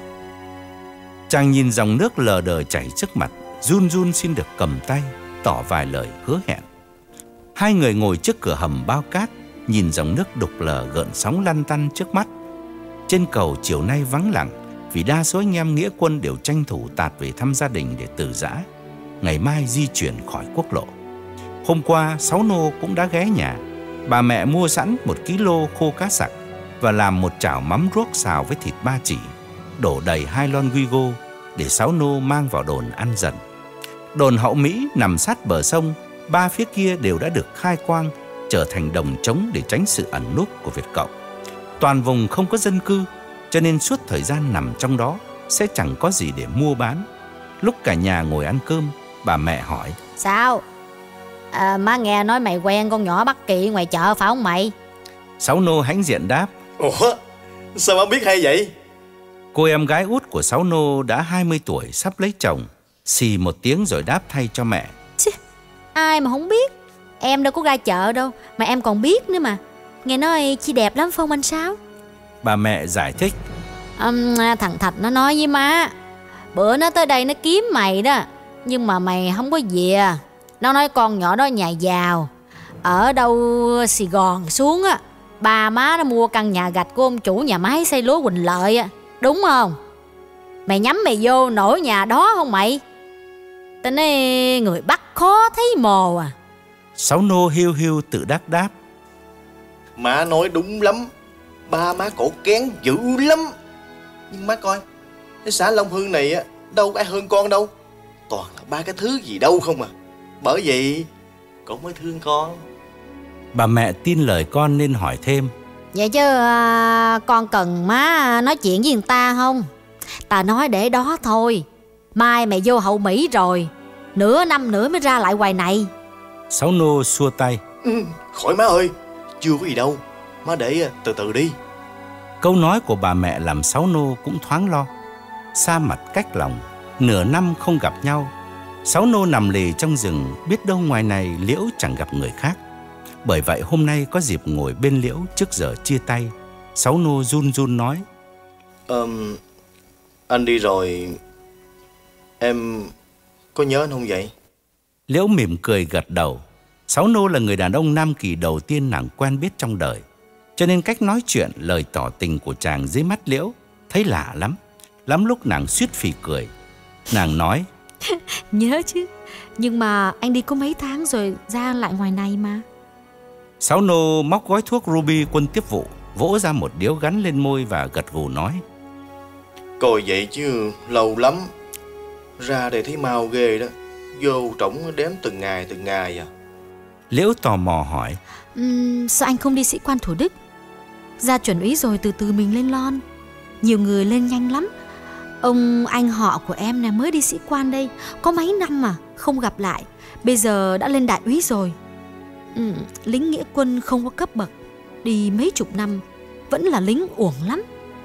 Chàng nhìn dòng nước lờ đờ chảy trước mặt, run run xin được cầm tay, tỏ vài lời hứa hẹn. Hai người ngồi trước cửa hầm bao cát, nhìn dòng nước đục lờ gợn sóng lăn tăn trước mắt. Trên cầu chiều nay vắng lặng, vì đa số anh em nghĩa quân đều tranh thủ tạt về thăm gia đình để từ giã, ngày mai di chuyển khỏi quốc lộ. Hôm qua, Sáu Nô cũng đã ghé nhà. Bà mẹ mua sẵn một ký lô khô cá sặc và làm một chảo mắm ruốc xào với thịt ba chỉ, đổ đầy hai lon Guigo để Sáu Nô mang vào đồn ăn dần. Đồn Hậu Mỹ nằm sát bờ sông, ba phía kia đều đã được khai quang, trở thành đồng trống để tránh sự ẩn núp của Việt Cộng. Toàn vùng không có dân cư, cho nên suốt thời gian nằm trong đó sẽ chẳng có gì để mua bán. Lúc cả nhà ngồi ăn cơm, bà mẹ hỏi:
Sao? À, má nghe nói mày quen con nhỏ Bắc Kỳ ngoài chợ phải không mày?
Sáu Nô hãnh diện đáp:
Ủa, sao má biết hay vậy?
Cô em gái út của Sáu Nô đã hai mươi tuổi, sắp lấy chồng. Xì một tiếng rồi đáp thay cho mẹ:
Chứ, ai mà không biết. Em đâu có ra chợ đâu, mà em còn biết nữa mà. Nghe nói chị đẹp lắm Phong anh sao?
Bà mẹ giải thích:
um, Thằng Thạch nó nói với má, bữa nó tới đây nó kiếm mày đó, nhưng mà mày không có về. Nó nói con nhỏ đó nhà giàu, ở đâu Sài Gòn xuống á, ba má nó mua căn nhà gạch của ông chủ nhà máy xây lúa Quỳnh Lợi á, đúng không? Mày nhắm mày vô nổi nhà đó không mày? Tao nói người Bắc khó thấy mồ à.
Sáu Nô hiu hiu tự đắc đáp:
Má nói đúng lắm, ba má cổ kén dữ lắm. Nhưng má coi, cái xã Long Hưng này á, đâu có ai hơn con đâu. Toàn là ba cái thứ gì đâu không à. Bởi vậy con mới thương con.
Bà mẹ tin lời con nên hỏi thêm:
Vậy chứ à, con cần má nói chuyện với người ta không? Ta nói để đó thôi. Mai mày vô Hậu Mỹ rồi, nửa năm nữa mới ra lại ngoài này.
Sáu Nô xua tay:
Ừ, khỏi má ơi, chưa có gì đâu. Má để từ từ đi.
Câu nói của bà mẹ làm Sáu Nô cũng thoáng lo. Xa mặt cách lòng, nửa năm không gặp nhau, Sáu Nô nằm lì trong rừng, biết đâu ngoài này Liễu chẳng gặp người khác. Bởi vậy hôm nay có dịp ngồi bên Liễu trước giờ chia tay, Sáu Nô run run nói:
um, Anh đi rồi, em có nhớ anh không vậy?
Liễu mỉm cười gật đầu. Sáu Nô là người đàn ông Nam Kỳ đầu tiên nàng quen biết trong đời, cho nên cách nói chuyện, lời tỏ tình của chàng dưới mắt Liễu thấy lạ lắm. Lắm lúc nàng suýt phì cười. Nàng nói:
Nhớ chứ, nhưng mà anh đi có mấy tháng rồi ra lại ngoài này mà.
Sáu Nô móc gói thuốc Ruby quân tiếp vụ, vỗ ra một điếu gắn lên môi và gật gù nói:
Coi vậy chứ lâu lắm. Ra đây thấy mau ghê đó. Vô trỏng đếm từng ngày từng ngày à.
Liễu tò mò hỏi:
uhm, Sao anh không đi sĩ quan Thủ Đức? Ra chuẩn úy rồi từ từ mình lên lon. Nhiều người lên nhanh lắm. Ông anh họ của em này mới đi sĩ quan đây, có mấy năm mà không gặp lại. Bây giờ đã lên đại úy rồi. uhm, Lính nghĩa quân không có cấp bậc, đi mấy chục năm vẫn là lính uổng lắm.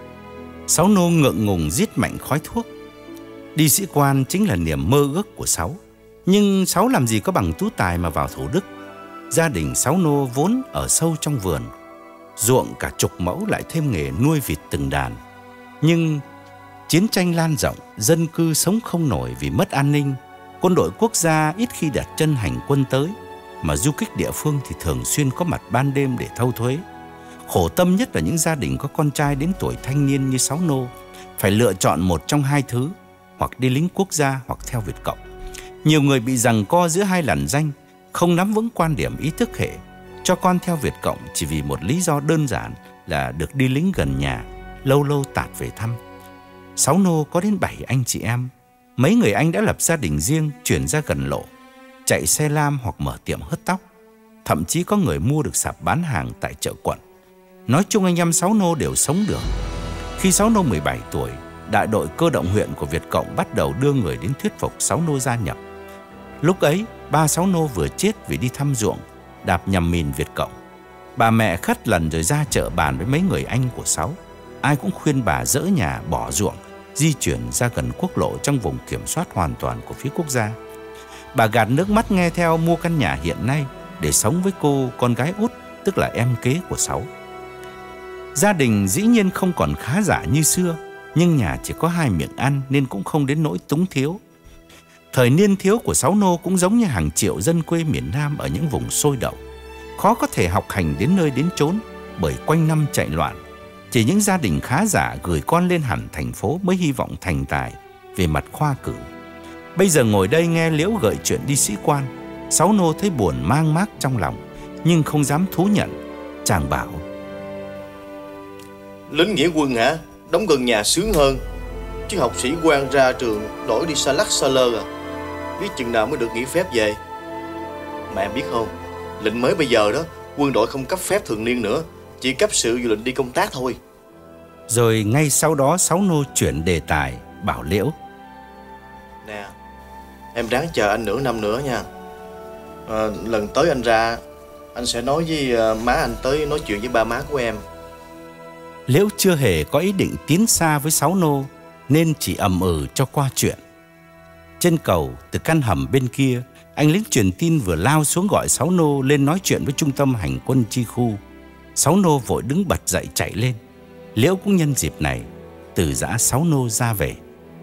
Sáu Nô ngượng ngùng rít mạnh khói thuốc. Đi sĩ quan chính là niềm mơ ước của Sáu. Nhưng Sáu làm gì có bằng tú tài mà vào Thủ Đức. Gia đình Sáu Nô vốn ở sâu trong vườn, ruộng cả chục mẫu, lại thêm nghề nuôi vịt từng đàn. Nhưng chiến tranh lan rộng, dân cư sống không nổi vì mất an ninh. Quân đội quốc gia ít khi đặt chân hành quân tới, mà du kích địa phương thì thường xuyên có mặt ban đêm để thâu thuế. Khổ tâm nhất là những gia đình có con trai đến tuổi thanh niên như Sáu Nô, phải lựa chọn một trong hai thứ, hoặc đi lính quốc gia hoặc theo Việt Cộng. Nhiều người bị giằng co giữa hai làn ranh, không nắm vững quan điểm ý thức hệ, cho con theo Việt Cộng chỉ vì một lý do đơn giản là được đi lính gần nhà, lâu lâu tạt về thăm. Sáu Nô có đến bảy anh chị em. Mấy người anh đã lập gia đình riêng, chuyển ra gần lộ, chạy xe lam hoặc mở tiệm hớt tóc. Thậm chí có người mua được sạp bán hàng tại chợ quận. Nói chung anh em Sáu Nô đều sống được. Khi Sáu Nô mười bảy tuổi, đại đội cơ động huyện của Việt Cộng bắt đầu đưa người đến thuyết phục Sáu Nô gia nhập. Lúc ấy, ba Sáu Nô vừa chết vì đi thăm ruộng, đạp nhầm mìn Việt Cộng. Bà mẹ khất lần rồi ra chợ bàn với mấy người anh của Sáu. Ai cũng khuyên bà dỡ nhà, bỏ ruộng, di chuyển ra gần quốc lộ trong vùng kiểm soát hoàn toàn của phía quốc gia. Bà gạt nước mắt nghe theo, mua căn nhà hiện nay để sống với cô con gái út, tức là em kế của Sáu. Gia đình dĩ nhiên không còn khá giả như xưa, nhưng nhà chỉ có hai miệng ăn nên cũng không đến nỗi túng thiếu. Thời niên thiếu của Sáu Nô cũng giống như hàng triệu dân quê miền Nam ở những vùng sôi động, khó có thể học hành đến nơi đến chốn bởi quanh năm chạy loạn. Chỉ những gia đình khá giả gửi con lên hẳn thành phố mới hy vọng thành tài về mặt khoa cử. Bây giờ ngồi đây nghe Liễu gợi chuyện đi sĩ quan, Sáu Nô thấy buồn mang mác trong lòng, nhưng không dám thú nhận. Chàng bảo:
Lính nghĩa quân hả? Đóng gần nhà sướng hơn. Chứ học sĩ quan ra trường đổi đi xa lắc xa lơ à. Biết chừng nào mới được nghỉ phép về. Mà em biết không, lệnh mới bây giờ đó, quân đội không cấp phép thường niên nữa, chỉ cấp sự vụ lệnh đi công tác thôi.
Rồi ngay sau đó Sáu Nô chuyển đề tài, bảo Liễu:
Nè, em ráng chờ anh nửa năm nữa nha. à, Lần tới anh ra, anh sẽ nói với má anh tới nói chuyện với ba má của em.
Liễu chưa hề có ý định tiến xa với Sáu Nô, nên chỉ ầm ừ cho qua chuyện. Trên cầu, từ căn hầm bên kia, anh lính truyền tin vừa lao xuống gọi Sáu Nô lên nói chuyện với trung tâm hành quân chi khu. Sáu Nô vội đứng bật dậy chạy lên. Liễu cũng nhân dịp này từ giã Sáu Nô ra về.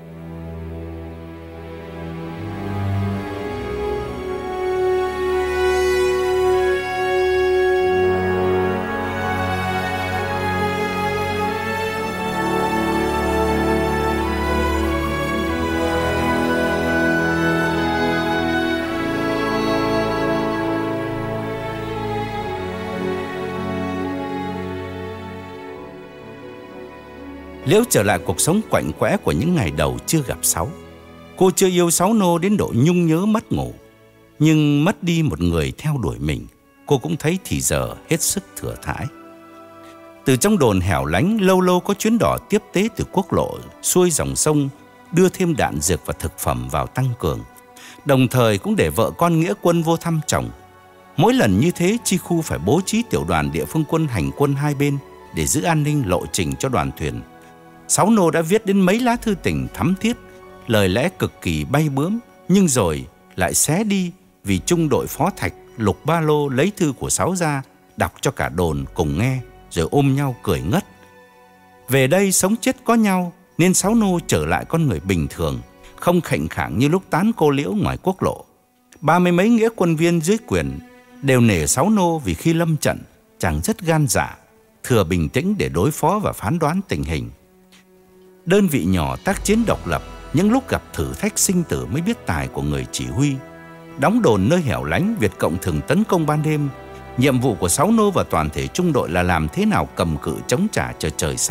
Liễu trở lại cuộc sống quạnh quẽ của những ngày đầu chưa gặp Sáu. Cô chưa yêu Sáu Nô đến độ nhung nhớ mất ngủ. Nhưng mất đi một người theo đuổi mình, cô cũng thấy thì giờ hết sức thừa thãi. Từ trong đồn hẻo lánh, lâu lâu có chuyến đò tiếp tế từ quốc lộ xuôi dòng sông, đưa thêm đạn dược và thực phẩm vào tăng cường. Đồng thời cũng để vợ con nghĩa quân vô thăm chồng. Mỗi lần như thế, chi khu phải bố trí tiểu đoàn địa phương quân hành quân hai bên để giữ an ninh lộ trình cho đoàn thuyền. Sáu Nô đã viết đến mấy lá thư tình thắm thiết, lời lẽ cực kỳ bay bướm, nhưng rồi lại xé đi vì trung đội phó Thạch lục ba lô lấy thư của Sáu ra, đọc cho cả đồn cùng nghe, rồi ôm nhau cười ngất. Về đây sống chết có nhau, nên Sáu Nô trở lại con người bình thường, không khệnh khạng như lúc tán cô Liễu ngoài quốc lộ. Ba mươi mấy nghĩa quân viên dưới quyền đều nể Sáu Nô vì khi lâm trận, chàng rất gan dạ, thừa bình tĩnh để đối phó và phán đoán tình hình. Đơn vị nhỏ tác chiến độc lập, những lúc gặp thử thách sinh tử mới biết tài của người chỉ huy. Đóng đồn nơi hẻo lánh, Việt Cộng thường tấn công ban đêm. Nhiệm vụ của Sáu Nô và toàn thể trung đội là làm thế nào cầm cự chống trả chờ trời sáng,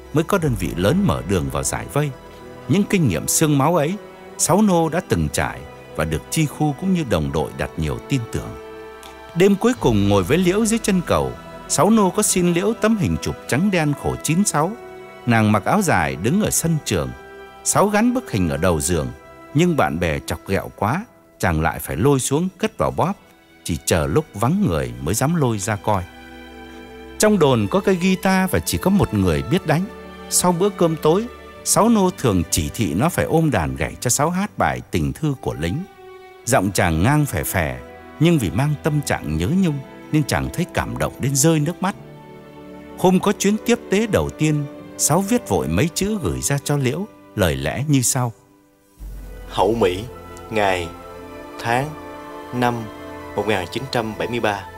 mới có đơn vị lớn mở đường vào giải vây. Những kinh nghiệm xương máu ấy, Sáu Nô đã từng trải và được Chi Khu cũng như đồng đội đặt nhiều tin tưởng. Đêm cuối cùng ngồi với Liễu dưới chân cầu, Sáu Nô có xin Liễu tấm hình chụp trắng đen khổ chín sáu. Nàng mặc áo dài đứng ở sân trường. Sáu gắn bức hình ở đầu giường, nhưng bạn bè chọc ghẹo quá, chàng lại phải lôi xuống cất vào bóp, chỉ chờ lúc vắng người mới dám lôi ra coi. Trong đồn có cây guitar và chỉ có một người biết đánh. Sau bữa cơm tối, Sáu Nô thường chỉ thị nó phải ôm đàn gảy cho Sáu hát bài Tình Thư của Lính. Giọng chàng ngang phè phè, nhưng vì mang tâm trạng nhớ nhung nên chàng thấy cảm động đến rơi nước mắt. Hôm có chuyến tiếp tế đầu tiên, Sáu viết vội mấy chữ gửi ra cho Liễu, lời lẽ như sau:
Hậu Mỹ, ngày, tháng, năm một nghìn chín trăm bảy mươi ba.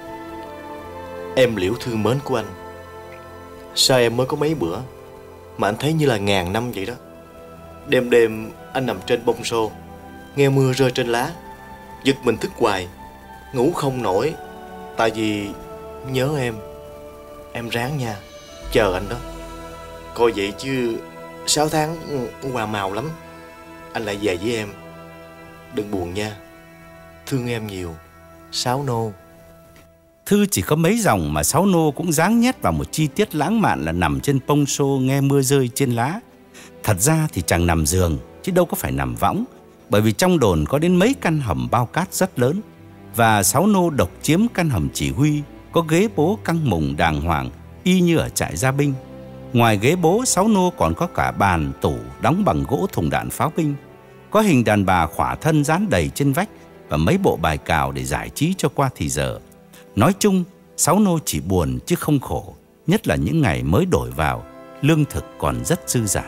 Em Liễu thương mến của anh, sao em mới có mấy bữa mà anh thấy như là ngàn năm vậy đó. Đêm đêm anh nằm trên bông xô, nghe mưa rơi trên lá, giật mình thức hoài, ngủ không nổi, tại vì nhớ em. Em ráng nha, chờ anh đó. Coi vậy chứ sáu tháng hoa màu lắm, anh lại về với em. Đừng buồn nha, thương em nhiều, Sáu Nô.
Thư chỉ có mấy dòng mà Sáu Nô cũng dáng nhét vào một chi tiết lãng mạn là nằm trên pông xô nghe mưa rơi trên lá. Thật ra thì chàng nằm giường chứ đâu có phải nằm võng, bởi vì trong đồn có đến mấy căn hầm bao cát rất lớn, và Sáu Nô độc chiếm căn hầm chỉ huy, có ghế bố căng mùng đàng hoàng y như ở trại gia binh. Ngoài ghế bố, Sáu Nô còn có cả bàn, tủ đóng bằng gỗ thùng đạn pháo binh, có hình đàn bà khỏa thân dán đầy trên vách và mấy bộ bài cào để giải trí cho qua thì giờ. Nói chung, Sáu Nô chỉ buồn chứ không khổ, nhất là những ngày mới đổi vào, lương thực còn rất dư dả.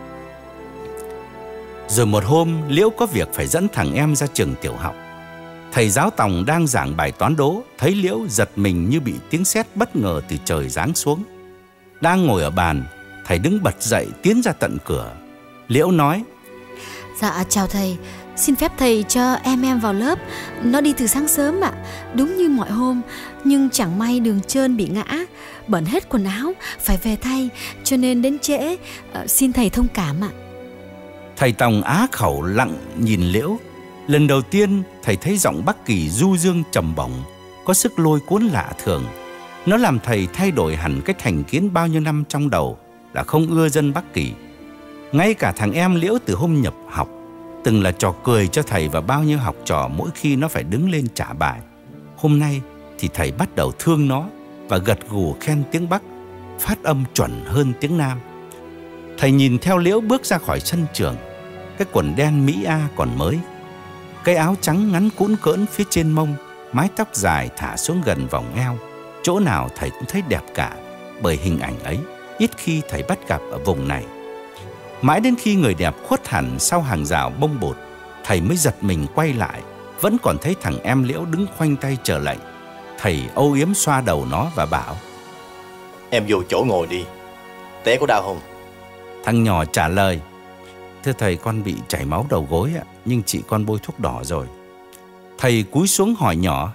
Rồi một hôm, Liễu có việc phải dẫn thằng em ra trường tiểu học. Thầy giáo Tòng đang giảng bài toán đố, thấy Liễu giật mình như bị tiếng sét bất ngờ từ trời giáng xuống. Đang ngồi ở bàn, thầy đứng bật dậy tiến ra tận cửa. Liễu nói:
Dạ chào thầy, xin phép thầy cho em em vào lớp. Nó đi từ sáng sớm ạ, đúng như mọi hôm, nhưng chẳng may đường trơn bị ngã, bẩn hết quần áo, phải về thay, cho nên đến trễ. à, Xin thầy thông cảm ạ.
Thầy Tòng á khẩu lặng nhìn Liễu. Lần đầu tiên thầy thấy giọng Bắc Kỳ du dương trầm bổng, có sức lôi cuốn lạ thường. Nó làm thầy thay đổi hẳn cái thành kiến bao nhiêu năm trong đầu là không ưa dân Bắc Kỳ. Ngay cả thằng em Liễu từ hôm nhập học từng là trò cười cho thầy và bao nhiêu học trò mỗi khi nó phải đứng lên trả bài. Hôm nay thì thầy bắt đầu thương nó và gật gù khen tiếng Bắc, phát âm chuẩn hơn tiếng Nam. Thầy nhìn theo Liễu bước ra khỏi sân trường. Cái quần đen Mỹ A còn mới, cái áo trắng ngắn cũn cỡn phía trên mông, mái tóc dài thả xuống gần vòng eo. Chỗ nào thầy cũng thấy đẹp cả, bởi hình ảnh ấy ít khi thầy bắt gặp ở vùng này. Mãi đến khi người đẹp khuất hẳn sau hàng rào bông bột, thầy mới giật mình quay lại, vẫn còn thấy thằng em Liễu đứng khoanh tay chờ lệnh. Thầy âu yếm xoa đầu nó và bảo:
Em vô chỗ ngồi đi, té có đau không?
Thằng nhỏ trả lời: Thưa thầy, con bị chảy máu đầu gối ạ, nhưng chị con bôi thuốc đỏ rồi. Thầy cúi xuống hỏi nhỏ: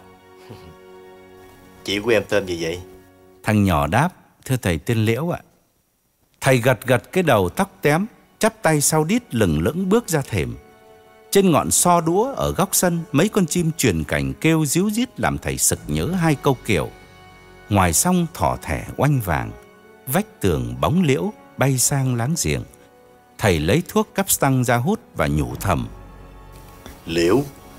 Chị của em tên gì vậy?
Thằng nhỏ đáp: Thưa thầy, tên Liễu ạ. Thầy gật gật cái đầu tóc tém, chắp tay sau đít lừng lững bước ra thềm. Trên ngọn so đũa ở góc sân, mấy con chim truyền cảnh kêu ríu rít làm thầy sực nhớ hai câu kiểu: Ngoài sông thỏ thẻ oanh vàng, vách tường bóng liễu bay sang láng giềng. Thầy lấy thuốc cắp stăng ra hút và nhủ thầm:
Liễu,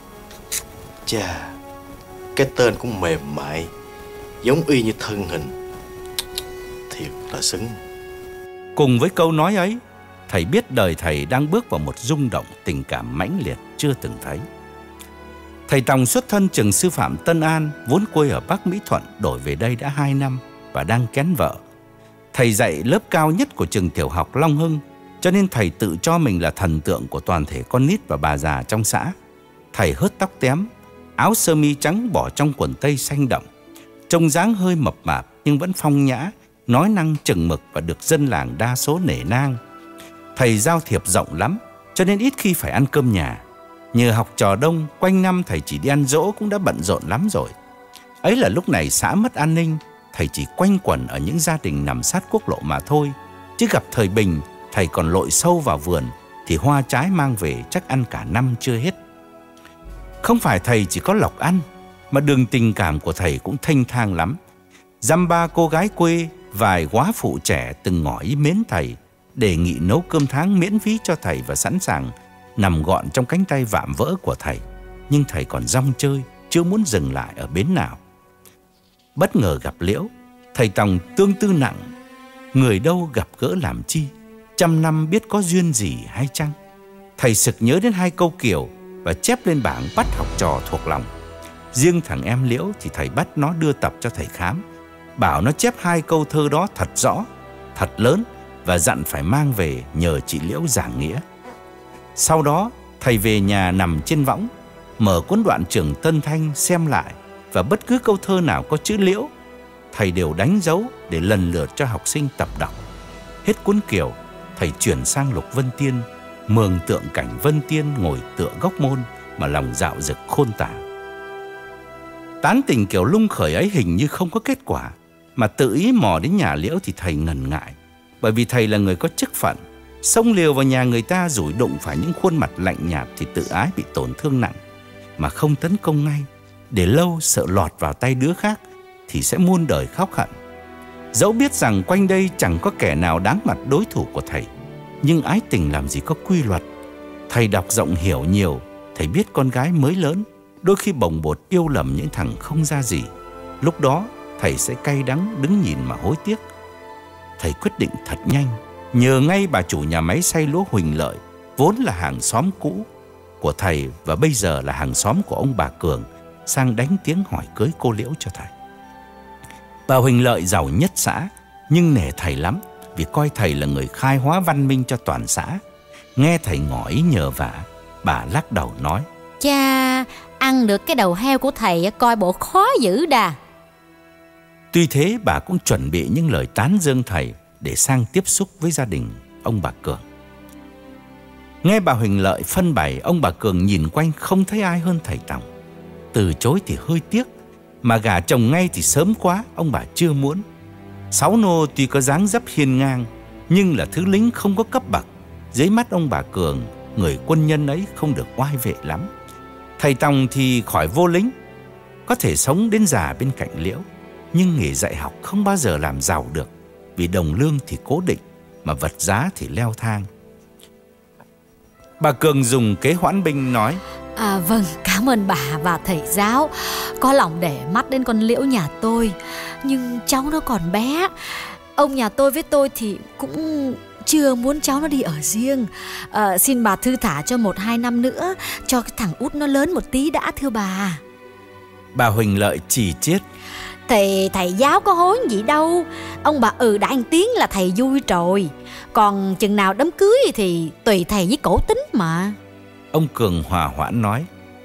chà, cái tên cũng mềm mại, giống y như thân hình, thiệt là xứng.
Cùng với câu nói ấy, thầy biết đời thầy đang bước vào một rung động tình cảm mãnh liệt chưa từng thấy. Thầy Tòng xuất thân trường sư phạm Tân An, vốn quê ở Bắc Mỹ Thuận, đổi về đây đã hai năm và đang kén vợ. Thầy dạy lớp cao nhất của trường tiểu học Long Hưng, cho nên thầy tự cho mình là thần tượng của toàn thể con nít và bà già trong xã. Thầy hớt tóc tém, áo sơ mi trắng bỏ trong quần tây xanh đậm, trông dáng hơi mập mạp nhưng vẫn phong nhã, nói năng chừng mực và được dân làng đa số nể nang. Thầy giao thiệp rộng lắm, cho nên ít khi phải ăn cơm nhà. Nhờ học trò đông, quanh năm thầy chỉ đi ăn dỗ cũng đã bận rộn lắm rồi. Ấy là lúc này xã mất an ninh, thầy chỉ quanh quẩn ở những gia đình nằm sát quốc lộ mà thôi. Chứ gặp thời bình, thầy còn lội sâu vào vườn thì hoa trái mang về chắc ăn cả năm chưa hết. Không phải thầy chỉ có lộc ăn, mà đường tình cảm của thầy cũng thênh thang lắm. Dăm ba cô gái quê, vài góa phụ trẻ từng ngỏ ý mến thầy, đề nghị nấu cơm tháng miễn phí cho thầy và sẵn sàng nằm gọn trong cánh tay vạm vỡ của thầy. Nhưng thầy còn rong chơi, chưa muốn dừng lại ở bến nào. Bất ngờ gặp Liễu, thầy Tòng tương tư nặng. Người đâu gặp gỡ làm chi, trăm năm biết có duyên gì hay chăng. Thầy sực nhớ đến hai câu kiểu và chép lên bảng bắt học trò thuộc lòng. Riêng thằng em Liễu thì thầy bắt nó đưa tập cho thầy khám, bảo nó chép hai câu thơ đó thật rõ, thật lớn, và dặn phải mang về nhờ chị Liễu giảng nghĩa. Sau đó thầy về nhà nằm trên võng, mở cuốn đoạn Trường Tân Thanh xem lại, và bất cứ câu thơ nào có chữ Liễu thầy đều đánh dấu để lần lượt cho học sinh tập đọc. Hết cuốn kiểu, thầy chuyển sang Lục Vân Tiên, mường tượng cảnh Vân Tiên ngồi tựa góc môn mà lòng dạo dực khôn tả. Tán tình kiểu lung khởi ấy hình như không có kết quả, mà tự ý mò đến nhà Liễu thì thầy ngần ngại, bởi vì thầy là người có chức phận. Xông liều vào nhà người ta rủi đụng phải những khuôn mặt lạnh nhạt thì tự ái bị tổn thương nặng, mà không tấn công ngay, để lâu sợ lọt vào tay đứa khác thì sẽ muôn đời khóc hận. Dẫu biết rằng quanh đây chẳng có kẻ nào đáng mặt đối thủ của thầy, nhưng ái tình làm gì có quy luật. Thầy đọc rộng hiểu nhiều, thầy biết con gái mới lớn đôi khi bồng bột yêu lầm những thằng không ra gì. Lúc đó thầy sẽ cay đắng đứng nhìn mà hối tiếc. Thầy quyết định thật nhanh, nhờ ngay bà chủ nhà máy xay lúa Huỳnh Lợi, vốn là hàng xóm cũ của thầy và bây giờ là hàng xóm của ông bà Cường, sang đánh tiếng hỏi cưới cô Liễu cho thầy. Bà Huỳnh Lợi giàu nhất xã, nhưng nể thầy lắm vì coi thầy là người khai hóa văn minh cho toàn xã. Nghe thầy ngỏ ý nhờ vả, bà lắc đầu nói:
Cha, ăn được cái đầu heo của thầy coi bộ khó dữ đà.
Tuy thế bà cũng chuẩn bị những lời tán dương thầy để sang tiếp xúc với gia đình ông bà Cường. Nghe bà Huỳnh Lợi phân bày, ông bà Cường nhìn quanh không thấy ai hơn thầy Tòng. Từ chối thì hơi tiếc, mà gả chồng ngay thì sớm quá, ông bà chưa muốn. Sáu nô tuy có dáng dấp hiên ngang, nhưng là thứ lính không có cấp bậc. Dưới mắt ông bà Cường, người quân nhân ấy không được oai vệ lắm. Thầy Tòng thì khỏi vô lính, có thể sống đến già bên cạnh Liễu, nhưng nghề dạy học không bao giờ làm giàu được, vì đồng lương thì cố định, mà vật giá thì leo thang. Bà Cường dùng kế hoãn binh nói:
À vâng, cảm ơn bà và thầy giáo có lòng để mắt đến con Liễu nhà tôi, nhưng cháu nó còn bé. Ông nhà tôi với tôi thì cũng chưa muốn cháu nó đi ở riêng. à, Xin bà thư thả cho một hai năm nữa, cho cái thằng út nó lớn một tí đã, thưa bà.
Bà Huỳnh Lợi chỉ chiết:
Thì thầy giáo có hối gì đâu, ông bà ừ đã anh tiếng là thầy vui rồi. Còn chừng nào đám cưới thì tùy thầy với cổ tính mà.
Ông Cường hòa hoãn nói: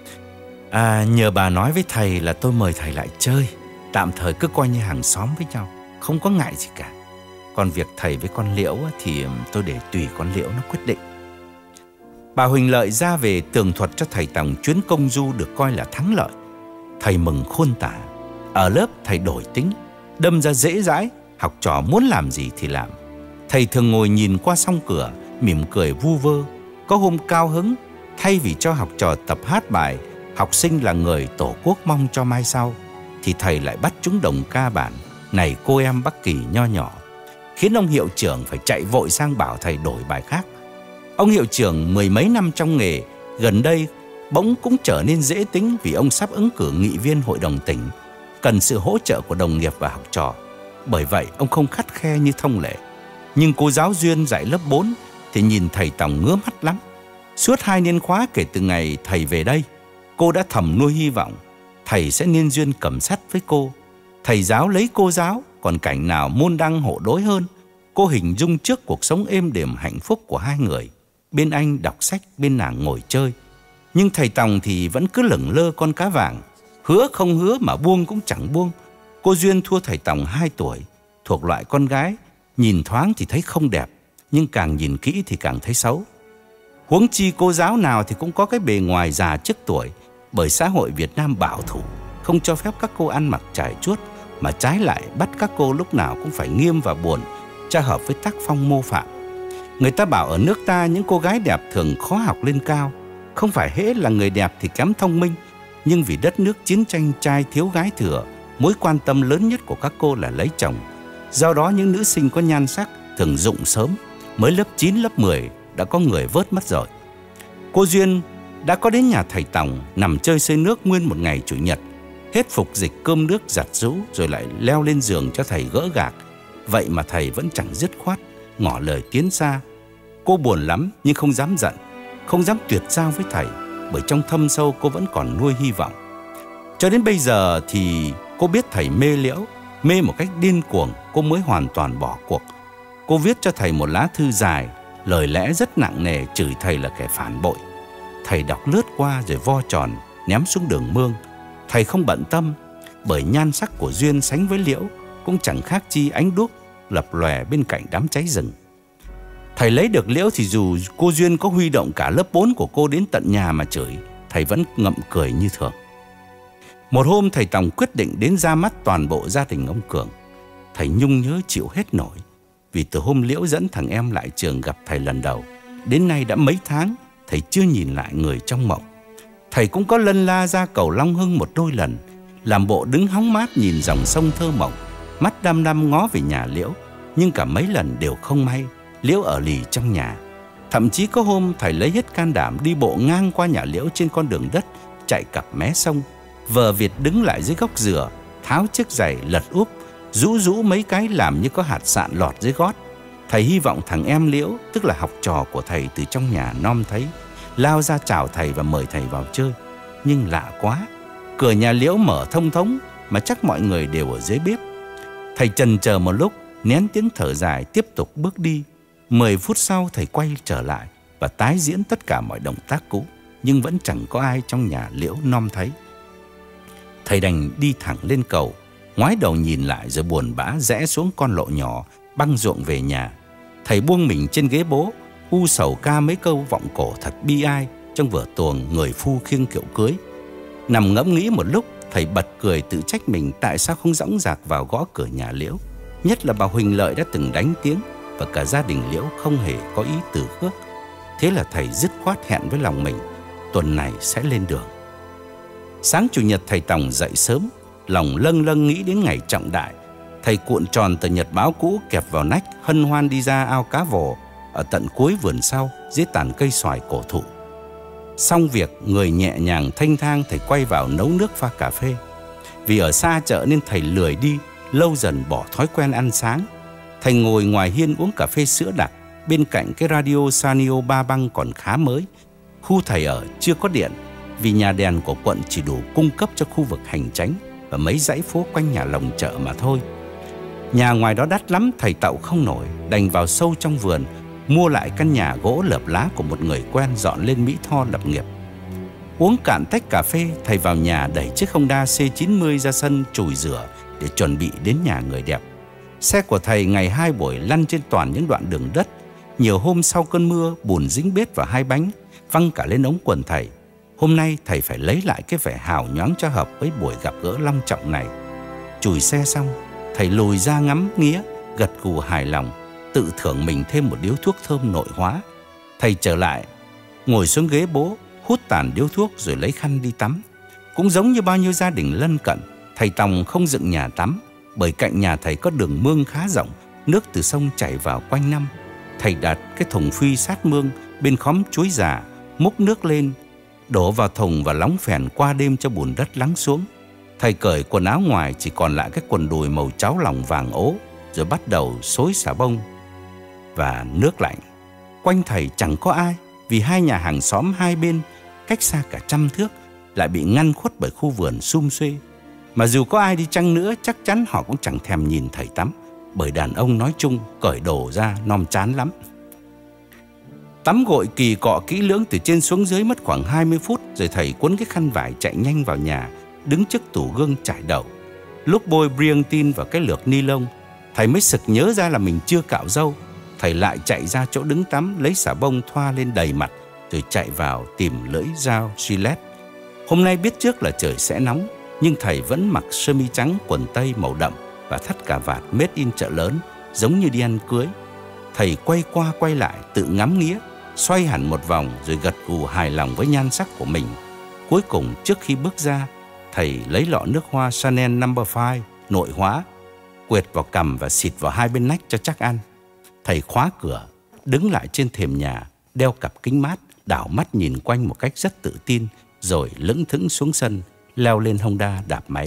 À, nhờ bà nói với thầy là tôi mời thầy lại chơi, tạm thời cứ coi như hàng xóm với nhau, không có ngại gì cả. Còn việc thầy với con Liễu thì tôi để tùy con Liễu nó quyết định. Bà Huỳnh Lợi ra về tường thuật cho thầy Tòng chuyến công du được coi là thắng lợi. Thầy mừng khôn tả. Ở lớp thầy đổi tính, đâm ra dễ dãi, học trò muốn làm gì thì làm. Thầy thường ngồi nhìn qua song cửa, mỉm cười vu vơ. Có hôm cao hứng, thay vì cho học trò tập hát bài "Học sinh là người Tổ quốc mong cho mai sau", thì thầy lại bắt chúng đồng ca bản "Này cô em Bắc Kỳ nho nhỏ", khiến ông hiệu trưởng phải chạy vội sang bảo thầy đổi bài khác. Ông hiệu trưởng mười mấy năm trong nghề, gần đây bỗng cũng trở nên dễ tính vì ông sắp ứng cử nghị viên hội đồng tỉnh, cần sự hỗ trợ của đồng nghiệp và học trò. Bởi vậy ông không khắt khe như thông lệ. Nhưng cô giáo Duyên dạy lớp bốn thì nhìn thầy Tòng ngứa mắt lắm. Suốt hai niên khóa kể từ ngày thầy về đây, cô đã thầm nuôi hy vọng thầy sẽ nên duyên cầm sắt với cô. Thầy giáo lấy cô giáo, còn cảnh nào môn đăng hộ đối hơn. Cô hình dung trước cuộc sống êm đềm hạnh phúc của hai người, bên anh đọc sách, bên nàng ngồi chơi. Nhưng thầy Tòng thì vẫn cứ lửng lơ con cá vàng, hứa không hứa mà buông cũng chẳng buông. Cô Duyên thua thầy Tòng hai tuổi, thuộc loại con gái nhìn thoáng thì thấy không đẹp, nhưng càng nhìn kỹ thì càng thấy xấu. Huống chi cô giáo nào thì cũng có cái bề ngoài già trước tuổi, bởi xã hội Việt Nam bảo thủ, không cho phép các cô ăn mặc trải chuốt, mà trái lại bắt các cô lúc nào cũng phải nghiêm và buồn, cho hợp với tác phong mô phạm. Người ta bảo ở nước ta những cô gái đẹp thường khó học lên cao. Không phải hễ là người đẹp thì kém thông minh, nhưng vì đất nước chiến tranh trai thiếu gái thừa, mối quan tâm lớn nhất của các cô là lấy chồng. Do đó những nữ sinh có nhan sắc thường rụng sớm, mới lớp chín, lớp mười đã có người vớt mất rồi. Cô Duyên đã có đến nhà thầy Tòng nằm chơi xơi nước nguyên một ngày chủ nhật, hết phục dịch cơm nước giặt giũ rồi lại leo lên giường cho thầy gỡ gạc. Vậy mà thầy vẫn chẳng dứt khoát, ngỏ lời tiến xa. Cô buồn lắm nhưng không dám giận, không dám tuyệt giao với thầy, bởi trong thâm sâu cô vẫn còn nuôi hy vọng. Cho đến bây giờ thì cô biết thầy mê Liễu, mê một cách điên cuồng, cô mới hoàn toàn bỏ cuộc. Cô viết cho thầy một lá thư dài, lời lẽ rất nặng nề chửi thầy là kẻ phản bội. Thầy đọc lướt qua rồi vo tròn, ném xuống đường mương. Thầy không bận tâm, bởi nhan sắc của Duyên sánh với Liễu cũng chẳng khác chi ánh đuốc lập lòe bên cạnh đám cháy rừng. Thầy lấy được Liễu thì dù cô Duyên có huy động cả lớp bốn của cô đến tận nhà mà chửi, thầy vẫn ngậm cười như thường. Một hôm thầy Tòng quyết định đến ra mắt toàn bộ gia đình ông Cường. Thầy nhung nhớ chịu hết nổi, vì từ hôm Liễu dẫn thằng em lại trường gặp thầy lần đầu, đến nay đã mấy tháng thầy chưa nhìn lại người trong mộng. Thầy cũng có lân la ra cầu Long Hưng một đôi lần, làm bộ đứng hóng mát nhìn dòng sông thơ mộng, mắt đăm đăm ngó về nhà Liễu, nhưng cả mấy lần đều không may, Liễu ở lì trong nhà. Thậm chí có hôm thầy lấy hết can đảm đi bộ ngang qua nhà Liễu trên con đường đất chạy cặp mé sông, vờ Việt đứng lại dưới gốc dừa, tháo chiếc giày lật úp, rũ rũ mấy cái làm như có hạt sạn lọt dưới gót. Thầy hy vọng thằng em Liễu, tức là học trò của thầy từ trong nhà nom thấy, lao ra chào thầy và mời thầy vào chơi. Nhưng lạ quá, cửa nhà Liễu mở thông thống mà chắc mọi người đều ở dưới bếp. Thầy chần chờ một lúc, nén tiếng thở dài tiếp tục bước đi. Mười phút sau thầy quay trở lại và tái diễn tất cả mọi động tác cũ, nhưng vẫn chẳng có ai trong nhà Liễu nom thấy. Thầy đành đi thẳng lên cầu, ngoái đầu nhìn lại rồi buồn bã rẽ xuống con lộ nhỏ băng ruộng về nhà. Thầy buông mình trên ghế bố, u sầu ca mấy câu vọng cổ thật bi ai trong vở tuồng Người phu khiêng kiệu cưới. Nằm ngẫm nghĩ một lúc, thầy bật cười tự trách mình tại sao không dõng dạc vào gõ cửa nhà Liễu. Nhất là bà Huỳnh Lợi đã từng đánh tiếng và cả gia đình Liễu không hề có ý từ khước. Thế là thầy dứt khoát hẹn với lòng mình, tuần này sẽ lên đường. Sáng chủ nhật thầy Tòng dậy sớm, lòng lâng lâng nghĩ đến ngày trọng đại. Thầy cuộn tròn tờ nhật báo cũ kẹp vào nách, hân hoan đi ra ao cá vồ ở tận cuối vườn sau dưới tàn cây xoài cổ thụ. Xong việc, người nhẹ nhàng thanh thang, thầy quay vào nấu nước pha cà phê. Vì ở xa chợ nên thầy lười đi, lâu dần bỏ thói quen ăn sáng. Thầy ngồi ngoài hiên uống cà phê sữa đặc, bên cạnh cái radio Sanio ba băng còn khá mới. Khu thầy ở chưa có điện, vì nhà đèn của quận chỉ đủ cung cấp cho khu vực hành chánh và mấy dãy phố quanh nhà lồng chợ mà thôi. Nhà ngoài đó đắt lắm, thầy tậu không nổi, đành vào sâu trong vườn mua lại căn nhà gỗ lợp lá của một người quen dọn lên Mỹ Tho lập nghiệp. Uống cạn tách cà phê, thầy vào nhà đẩy chiếc Honda C chín mươi ra sân chùi rửa để chuẩn bị đến nhà người đẹp. Xe của thầy ngày hai buổi lăn trên toàn những đoạn đường đất. Nhiều hôm sau cơn mưa, bùn dính bết vào hai bánh, văng cả lên ống quần thầy. Hôm nay thầy phải lấy lại cái vẻ hào nhoáng cho hợp với buổi gặp gỡ long trọng này. Chùi xe xong, thầy lùi ra ngắm nghía, gật gù hài lòng, tự thưởng mình thêm một điếu thuốc thơm nội hóa. Thầy trở lại, ngồi xuống ghế bố, hút tàn điếu thuốc rồi lấy khăn đi tắm. Cũng giống như bao nhiêu gia đình lân cận, thầy Tòng không dựng nhà tắm, bởi cạnh nhà thầy có đường mương khá rộng, nước từ sông chảy vào quanh năm. Thầy đặt cái thùng phi sát mương bên khóm chuối già, múc nước lên, đổ vào thùng và lóng phèn qua đêm cho bùn đất lắng xuống. Thầy cởi quần áo ngoài, chỉ còn lại cái quần đùi màu cháo lòng vàng ố, rồi bắt đầu xối xà bông và nước lạnh. Quanh thầy chẳng có ai, vì hai nhà hàng xóm hai bên cách xa cả trăm thước, lại bị ngăn khuất bởi khu vườn sum xuê. Mà dù có ai đi chăng nữa, chắc chắn họ cũng chẳng thèm nhìn thầy tắm, bởi đàn ông nói chung cởi đồ ra nom chán lắm. Tắm gội kỳ cọ kỹ lưỡng từ trên xuống dưới mất khoảng hai mươi phút, rồi thầy quấn cái khăn vải chạy nhanh vào nhà, đứng trước tủ gương chải đầu. Lúc bôi Briantin vào cái lược ni lông, thầy mới sực nhớ ra là mình chưa cạo râu. Thầy lại chạy ra chỗ đứng tắm, lấy xà bông thoa lên đầy mặt, rồi chạy vào tìm lưỡi dao Gillette. Hôm nay biết trước là trời sẽ nóng, nhưng thầy vẫn mặc sơ mi trắng, quần tây màu đậm và thắt cà vạt made in chợ lớn, giống như đi ăn cưới. Thầy quay qua quay lại tự ngắm nghía, xoay hẳn một vòng rồi gật gù hài lòng với nhan sắc của mình. Cuối cùng trước khi bước ra, thầy lấy lọ nước hoa Chanel number five nội hóa, quệt vào cằm và xịt vào hai bên nách cho chắc ăn. Thầy khóa cửa, đứng lại trên thềm nhà, đeo cặp kính mát, đảo mắt nhìn quanh một cách rất tự tin, rồi lững thững xuống sân, leo lên Honda đạp máy.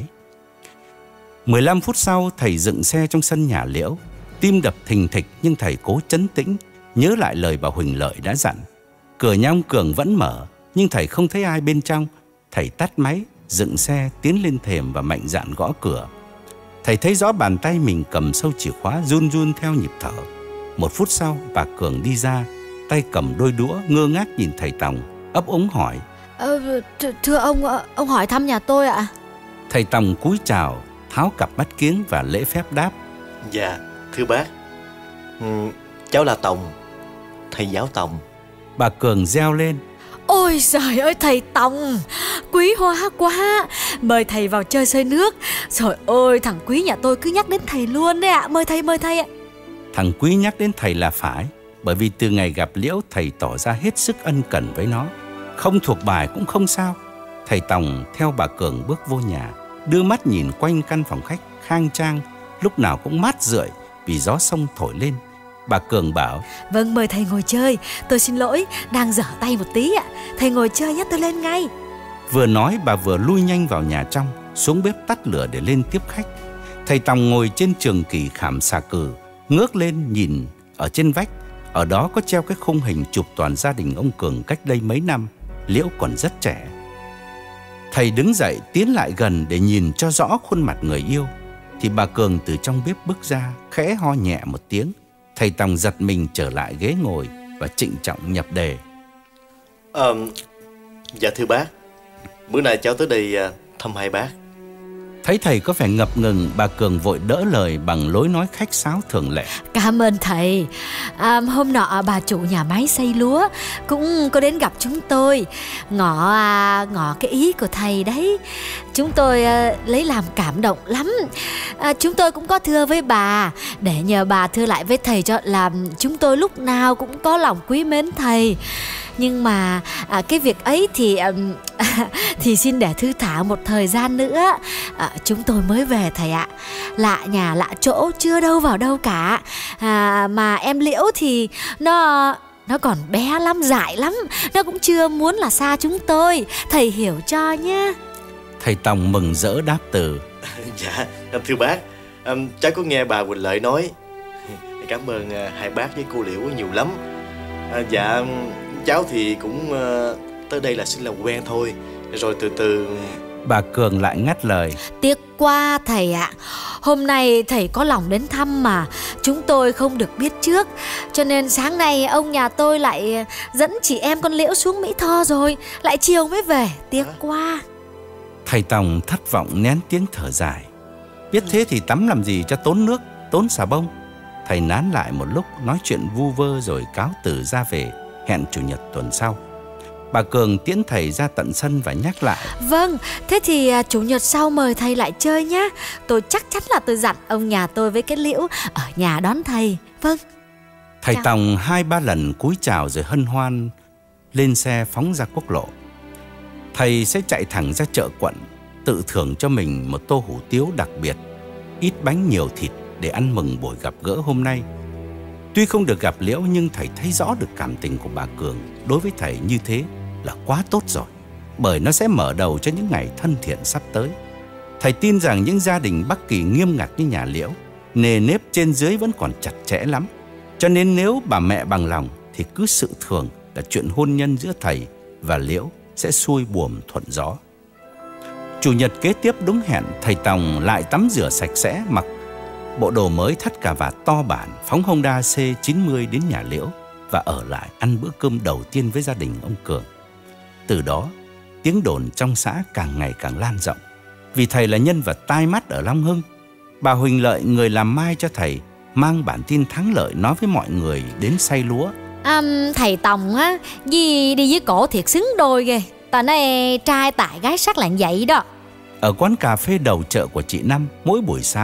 mười lăm phút sau, thầy dựng xe trong sân nhà Liễu. Tim đập thình thịch nhưng thầy cố trấn tĩnh, nhớ lại lời bà Huỳnh Lợi đã dặn. Cửa nhà ông Cường vẫn mở, nhưng thầy không thấy ai bên trong. Thầy tắt máy, dựng xe, tiến lên thềm và mạnh dạn gõ cửa. Thầy thấy rõ bàn tay mình cầm sâu chìa khóa run run theo nhịp thở. Một phút sau, bà Cường đi ra, tay cầm đôi đũa, ngơ ngác nhìn thầy Tòng, ấp úng hỏi:
ờ, th- Thưa ông, ông hỏi thăm nhà tôi ạ?
Thầy Tòng cúi chào, tháo cặp mắt kiếng và lễ phép đáp:
Dạ, thưa bác, ừ, cháu là Tòng, thầy giáo Tòng.
Bà Cường reo lên:
Ôi trời ơi thầy Tòng, quý hóa quá, mời thầy vào chơi xơi nước. Trời ơi, thằng Quý nhà tôi cứ nhắc đến thầy luôn đấy ạ. Mời thầy, mời thầy ạ.
Thằng Quý nhắc đến thầy là phải, bởi vì từ ngày gặp Liễu, thầy tỏ ra hết sức ân cần với nó. Không thuộc bài cũng không sao. Thầy Tòng theo bà Cường bước vô nhà, đưa mắt nhìn quanh căn phòng khách khang trang, lúc nào cũng mát rượi vì gió sông thổi lên. Bà Cường bảo:
Vâng, mời thầy ngồi chơi. Tôi xin lỗi, đang dở tay một tí ạ. Thầy ngồi chơi nhé, tôi lên ngay.
Vừa nói bà vừa lui nhanh vào nhà trong, xuống bếp tắt lửa để lên tiếp khách. Thầy Tòng ngồi trên trường kỷ khảm xà cừ, ngước lên nhìn ở trên vách. Ở đó có treo cái khung hình chụp toàn gia đình ông Cường cách đây mấy năm. Liễu còn rất trẻ. Thầy đứng dậy tiến lại gần để nhìn cho rõ khuôn mặt người yêu, thì bà Cường từ trong bếp bước ra, khẽ ho nhẹ một tiếng. Thầy Tòng giật mình trở lại ghế ngồi và trịnh trọng nhập đề:
Ờ, dạ thưa bác, bữa nay cháu tới đây thăm hai bác.
Thấy thầy có vẻ ngập ngừng, bà Cường vội đỡ lời bằng lối nói khách sáo thường lệ:
Cảm ơn thầy. à, Hôm nọ bà chủ nhà máy xây lúa cũng có đến gặp chúng tôi, ngỏ à, ngỏ cái ý của thầy đấy. Chúng tôi à, lấy làm cảm động lắm. à, Chúng tôi cũng có thưa với bà, để nhờ bà thưa lại với thầy cho làm chúng tôi lúc nào cũng có lòng quý mến thầy. Nhưng mà à, cái việc ấy thì à, thì xin để thư thả một thời gian nữa. à, Chúng tôi mới về thầy ạ. Lạ nhà lạ chỗ, chưa đâu vào đâu cả. à, Mà em Liễu thì nó Nó còn bé lắm, dại lắm. Nó cũng chưa muốn là xa chúng tôi. Thầy hiểu cho nhé.
Thầy Tòng mừng rỡ đáp từ:
Dạ thưa bác, um, cháu có nghe bà Huỳnh Lợi nói. Cảm ơn uh, hai bác với cô Liễu nhiều lắm. à, Dạ cháu thì cũng uh, tới đây là xin làm quen thôi, rồi từ từ.
Bà Cường lại ngắt lời:
Tiếc quá thầy ạ. Hôm nay thầy có lòng đến thăm mà chúng tôi không được biết trước, cho nên sáng nay ông nhà tôi lại dẫn chị em con Liễu xuống Mỹ Tho rồi, lại chiều mới về. Tiếc quá.
Thầy Tòng thất vọng nén tiếng thở dài. Biết thế thì tắm làm gì cho tốn nước, tốn xà bông. Thầy nán lại một lúc, nói chuyện vu vơ rồi cáo từ ra về, hẹn chủ nhật tuần sau. Bà Cường tiễn thầy ra tận sân và nhắc lại:
Vâng, thế thì chủ nhật sau mời thầy lại chơi nhé. Tôi chắc chắn là tôi dặn ông nhà tôi với cái Liễu ở nhà đón thầy. Vâng.
Thầy
Chào.
Tòng hai ba lần cúi chào rồi hân hoan lên xe phóng ra quốc lộ. Thầy sẽ chạy thẳng ra chợ quận, tự thưởng cho mình một tô hủ tiếu đặc biệt, ít bánh nhiều thịt để ăn mừng buổi gặp gỡ hôm nay. Tuy không được gặp Liễu nhưng thầy thấy rõ được cảm tình của bà Cường đối với thầy như thế là quá tốt rồi, bởi nó sẽ mở đầu cho những ngày thân thiện sắp tới. Thầy tin rằng những gia đình Bắc Kỳ nghiêm ngặt như nhà Liễu, nề nếp trên dưới vẫn còn chặt chẽ lắm. Cho nên nếu bà mẹ bằng lòng thì cứ sự thường là chuyện hôn nhân giữa thầy và Liễu sẽ xuôi buồm thuận gió. Chủ nhật kế tiếp đúng hẹn, thầy Tòng lại tắm rửa sạch sẽ, mặc bộ đồ mới thắt cà vạt to bản, phóng Honda C chín mươi đến nhà Liễu và ở lại ăn bữa cơm đầu tiên với gia đình ông Cường. Từ đó, tiếng đồn trong xã càng ngày càng lan rộng, vì thầy là nhân vật tai mắt ở Long Hưng. Bà Huỳnh Lợi, người làm mai cho thầy, mang bản tin thắng lợi nói với mọi người đến say lúa:
à, Thầy Tòng á, gì đi với cổ thiệt xứng đôi ghê. Tà này trai tại gái sắc lạng vậy đó.
Ở quán cà phê đầu chợ của chị Năm, mỗi buổi sáng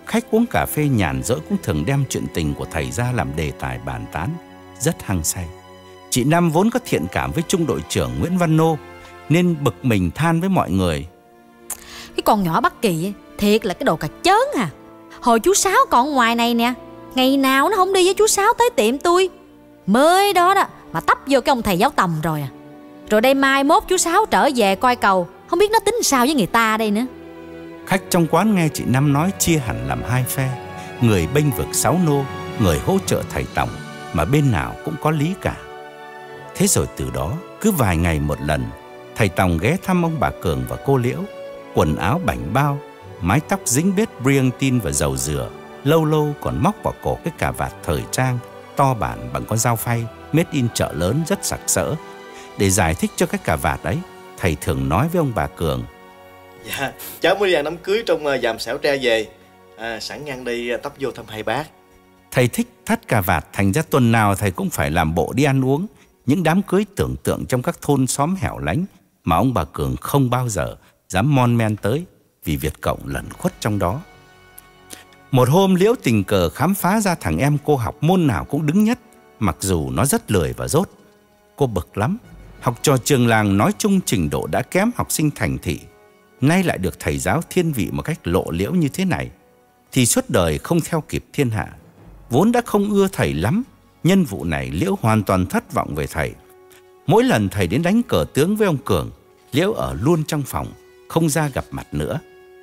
Khách uống cà phê nhàn rỗi cũng thường đem chuyện tình của thầy ra làm đề tài bàn tán, rất hăng say. Chị Năm vốn có thiện cảm với trung đội trưởng Nguyễn Văn Nô, nên bực mình than với mọi người:
Cái con nhỏ Bắc Kỳ ấy, thiệt là cái đồ cà chớn à. Hồi chú Sáu còn ngoài này nè, ngày nào nó không đi với chú Sáu tới tiệm tôi. Mới đó đó mà tấp vô cái ông thầy giáo tầm rồi à. Rồi đây mai mốt chú Sáu trở về coi cầu, không biết nó tính sao với người ta đây nữa.
Khách trong quán nghe chị Năm nói chia hẳn làm hai phe, người bênh vực Sáu Nô, người hỗ trợ thầy Tòng, mà bên nào cũng có lý cả. Thế rồi từ đó, cứ vài ngày một lần, thầy Tòng ghé thăm ông bà Cường và cô Liễu. Quần áo bảnh bao, mái tóc dính bết brillantin và dầu dừa, lâu lâu còn móc vào cổ cái cà vạt thời trang to bản bằng con dao phay made in chợ lớn rất sặc sỡ. Để giải thích cho cái cà vạt ấy, thầy thường nói với ông bà Cường:
Dạ, cháu mới đi ăn đám cưới trong uh, dàm xẻo tre về, à, sẵn ngang đi uh, tấp vô thăm hai bác.
Thầy thích thắt cà vạt, thành ra tuần nào thầy cũng phải làm bộ đi ăn uống những đám cưới tưởng tượng trong các thôn xóm hẻo lánh mà ông bà Cường không bao giờ dám mon men tới, vì Việt Cộng lẩn khuất trong đó. Một hôm Liễu tình cờ khám phá ra thằng em cô học môn nào cũng đứng nhất, mặc dù nó rất lười và dốt. Cô bực lắm, học trò trường làng nói chung trình độ đã kém học sinh thành thị, nay lại được thầy giáo thiên vị một cách lộ liễu như thế này, thì suốt đời không theo kịp thiên hạ. Vốn đã không ưa thầy lắm, nhân vụ này Liễu hoàn toàn thất vọng về thầy. Mỗi lần thầy đến đánh cờ tướng với ông Cường, Liễu ở luôn trong phòng, không ra gặp mặt nữa.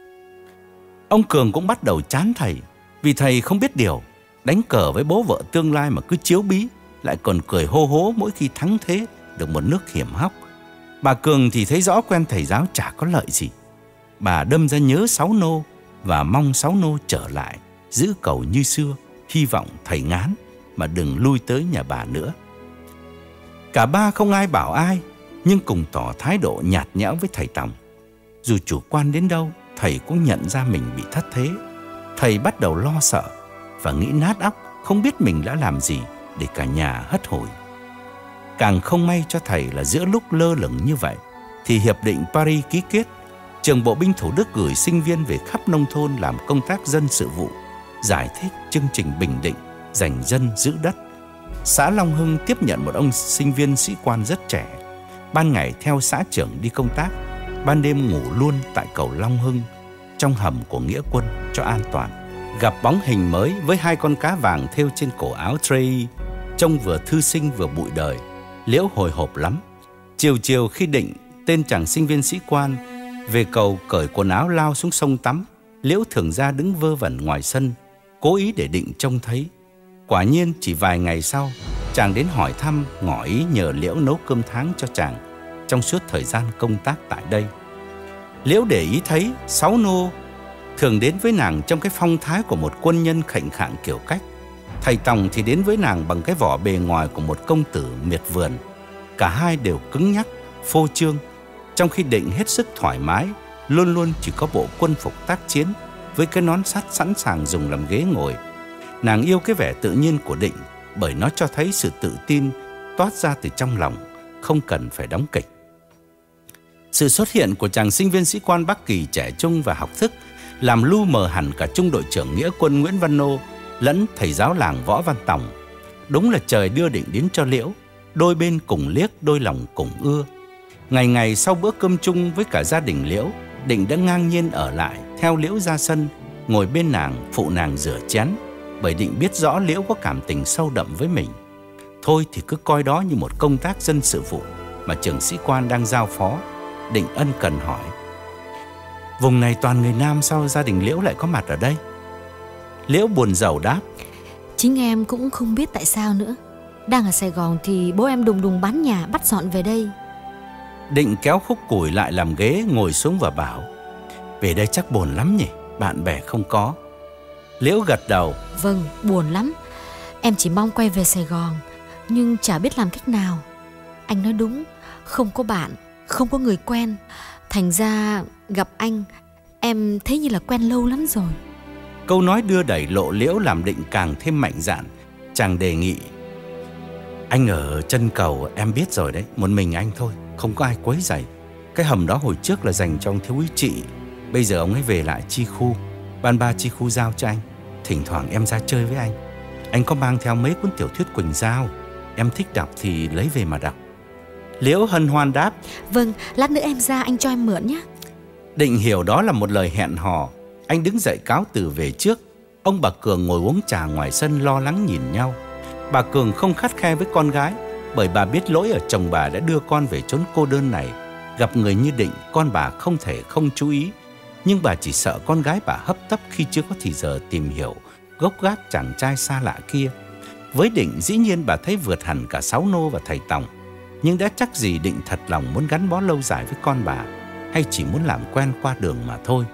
Ông Cường cũng bắt đầu chán thầy, vì thầy không biết điều, đánh cờ với bố vợ tương lai mà cứ chiếu bí, lại còn cười hô hố mỗi khi thắng thế được một nước hiểm hóc. Bà Cường thì thấy rõ quen thầy giáo chả có lợi gì. Bà đâm ra nhớ Sáu Nô và mong Sáu Nô trở lại, giữ cầu như xưa, hy vọng thầy ngán mà đừng lui tới nhà bà nữa. Cả ba không ai bảo ai, nhưng cùng tỏ thái độ nhạt nhẽo với thầy Tòng. Dù chủ quan đến đâu, thầy cũng nhận ra mình bị thất thế. Thầy bắt đầu lo sợ và nghĩ nát óc, không biết mình đã làm gì để cả nhà hất hủi. Càng không may cho thầy là giữa lúc lơ lửng như vậy, thì Hiệp định Paris ký kết, Trường Bộ binh Thủ Đức gửi sinh viên về khắp nông thôn làm công tác dân sự vụ, giải thích chương trình bình định, giành dân giữ đất. Xã Long Hưng tiếp nhận một ông sinh viên sĩ quan rất trẻ, ban ngày theo xã trưởng đi công tác, ban đêm ngủ luôn tại cầu Long Hưng, trong hầm của nghĩa quân cho an toàn. Gặp bóng hình mới với hai con cá vàng thêu trên cổ áo Trey, trông vừa thư sinh vừa bụi đời, Liễu hồi hộp lắm. Chiều chiều khi Định, tên chàng sinh viên sĩ quan, về cầu cởi quần áo lao xuống sông tắm, Liễu thường ra đứng vơ vẩn ngoài sân, cố ý để Định trông thấy. Quả nhiên chỉ vài ngày sau, chàng đến hỏi thăm, ngỏ ý nhờ Liễu nấu cơm tháng cho chàng trong suốt thời gian công tác tại đây. Liễu để ý thấy Sáu Nô thường đến với nàng trong cái phong thái của một quân nhân khệnh khạng kiểu cách. Thầy Tòng thì đến với nàng bằng cái vỏ bề ngoài của một công tử miệt vườn. Cả hai đều cứng nhắc, phô trương, trong khi Định hết sức thoải mái, luôn luôn chỉ có bộ quân phục tác chiến với cái nón sắt sẵn sàng dùng làm ghế ngồi. Nàng yêu cái vẻ tự nhiên của Định, bởi nó cho thấy sự tự tin toát ra từ trong lòng, không cần phải đóng kịch. Sự xuất hiện của chàng sinh viên sĩ quan Bắc Kỳ trẻ trung và học thức làm lu mờ hẳn cả trung đội trưởng nghĩa quân Nguyễn Văn Nô lẫn thầy giáo làng Võ Văn Tòng. Đúng là trời đưa Định đến cho Liễu, đôi bên cùng liếc, đôi lòng cùng ưa. Ngày ngày sau bữa cơm chung với cả gia đình Liễu, Định đã ngang nhiên ở lại theo Liễu ra sân, ngồi bên nàng phụ nàng rửa chén, bởi Định biết rõ Liễu có cảm tình sâu đậm với mình. Thôi thì cứ coi đó như một công tác dân sự vụ mà trưởng sĩ quan đang giao phó. Định ân cần hỏi: vùng này toàn người Nam, sao gia đình Liễu lại có mặt ở đây? Liễu buồn rầu đáp:
chính em cũng không biết tại sao nữa. Đang ở Sài Gòn thì bố em đùng đùng bán nhà bắt dọn về đây.
Định kéo khúc củi lại làm ghế, ngồi xuống và bảo: về đây chắc buồn lắm nhỉ, bạn bè không có. Liễu gật đầu:
vâng, buồn lắm. Em chỉ mong quay về Sài Gòn, nhưng chả biết làm cách nào. Anh nói đúng, không có bạn, không có người quen. Thành ra gặp anh, em thấy như là quen lâu lắm rồi.
Câu nói đưa đẩy lộ Liễu làm Định càng thêm mạnh dạn. Chàng đề nghị: anh ở chân cầu em biết rồi đấy, một mình anh thôi, không có ai quấy rầy. Cái hầm đó hồi trước là dành cho ông thiếu úy Trị, bây giờ ông ấy về lại chi khu. Ban ba chi khu giao cho anh. Thỉnh thoảng em ra chơi với anh. Anh có mang theo mấy cuốn tiểu thuyết Quỳnh Giao. Em thích đọc thì lấy về mà đọc. Liễu hân hoan đáp:
Vâng, lát nữa em ra anh cho em mượn nhé.
Định hiểu đó là một lời hẹn hò. Anh đứng dậy cáo từ về trước. Ông bà Cường ngồi uống trà ngoài sân lo lắng nhìn nhau. Bà Cường không khắt khe với con gái, bởi bà biết lỗi ở chồng bà đã đưa con về chốn cô đơn này. Gặp người như Định, con bà không thể không chú ý. Nhưng bà chỉ sợ con gái bà hấp tấp khi chưa có thì giờ tìm hiểu gốc gác chàng trai xa lạ kia. Với Định, dĩ nhiên bà thấy vượt hẳn cả Sáu Nô và thầy Tòng. Nhưng đã chắc gì Định thật lòng muốn gắn bó lâu dài với con bà, hay chỉ muốn làm quen qua đường mà thôi.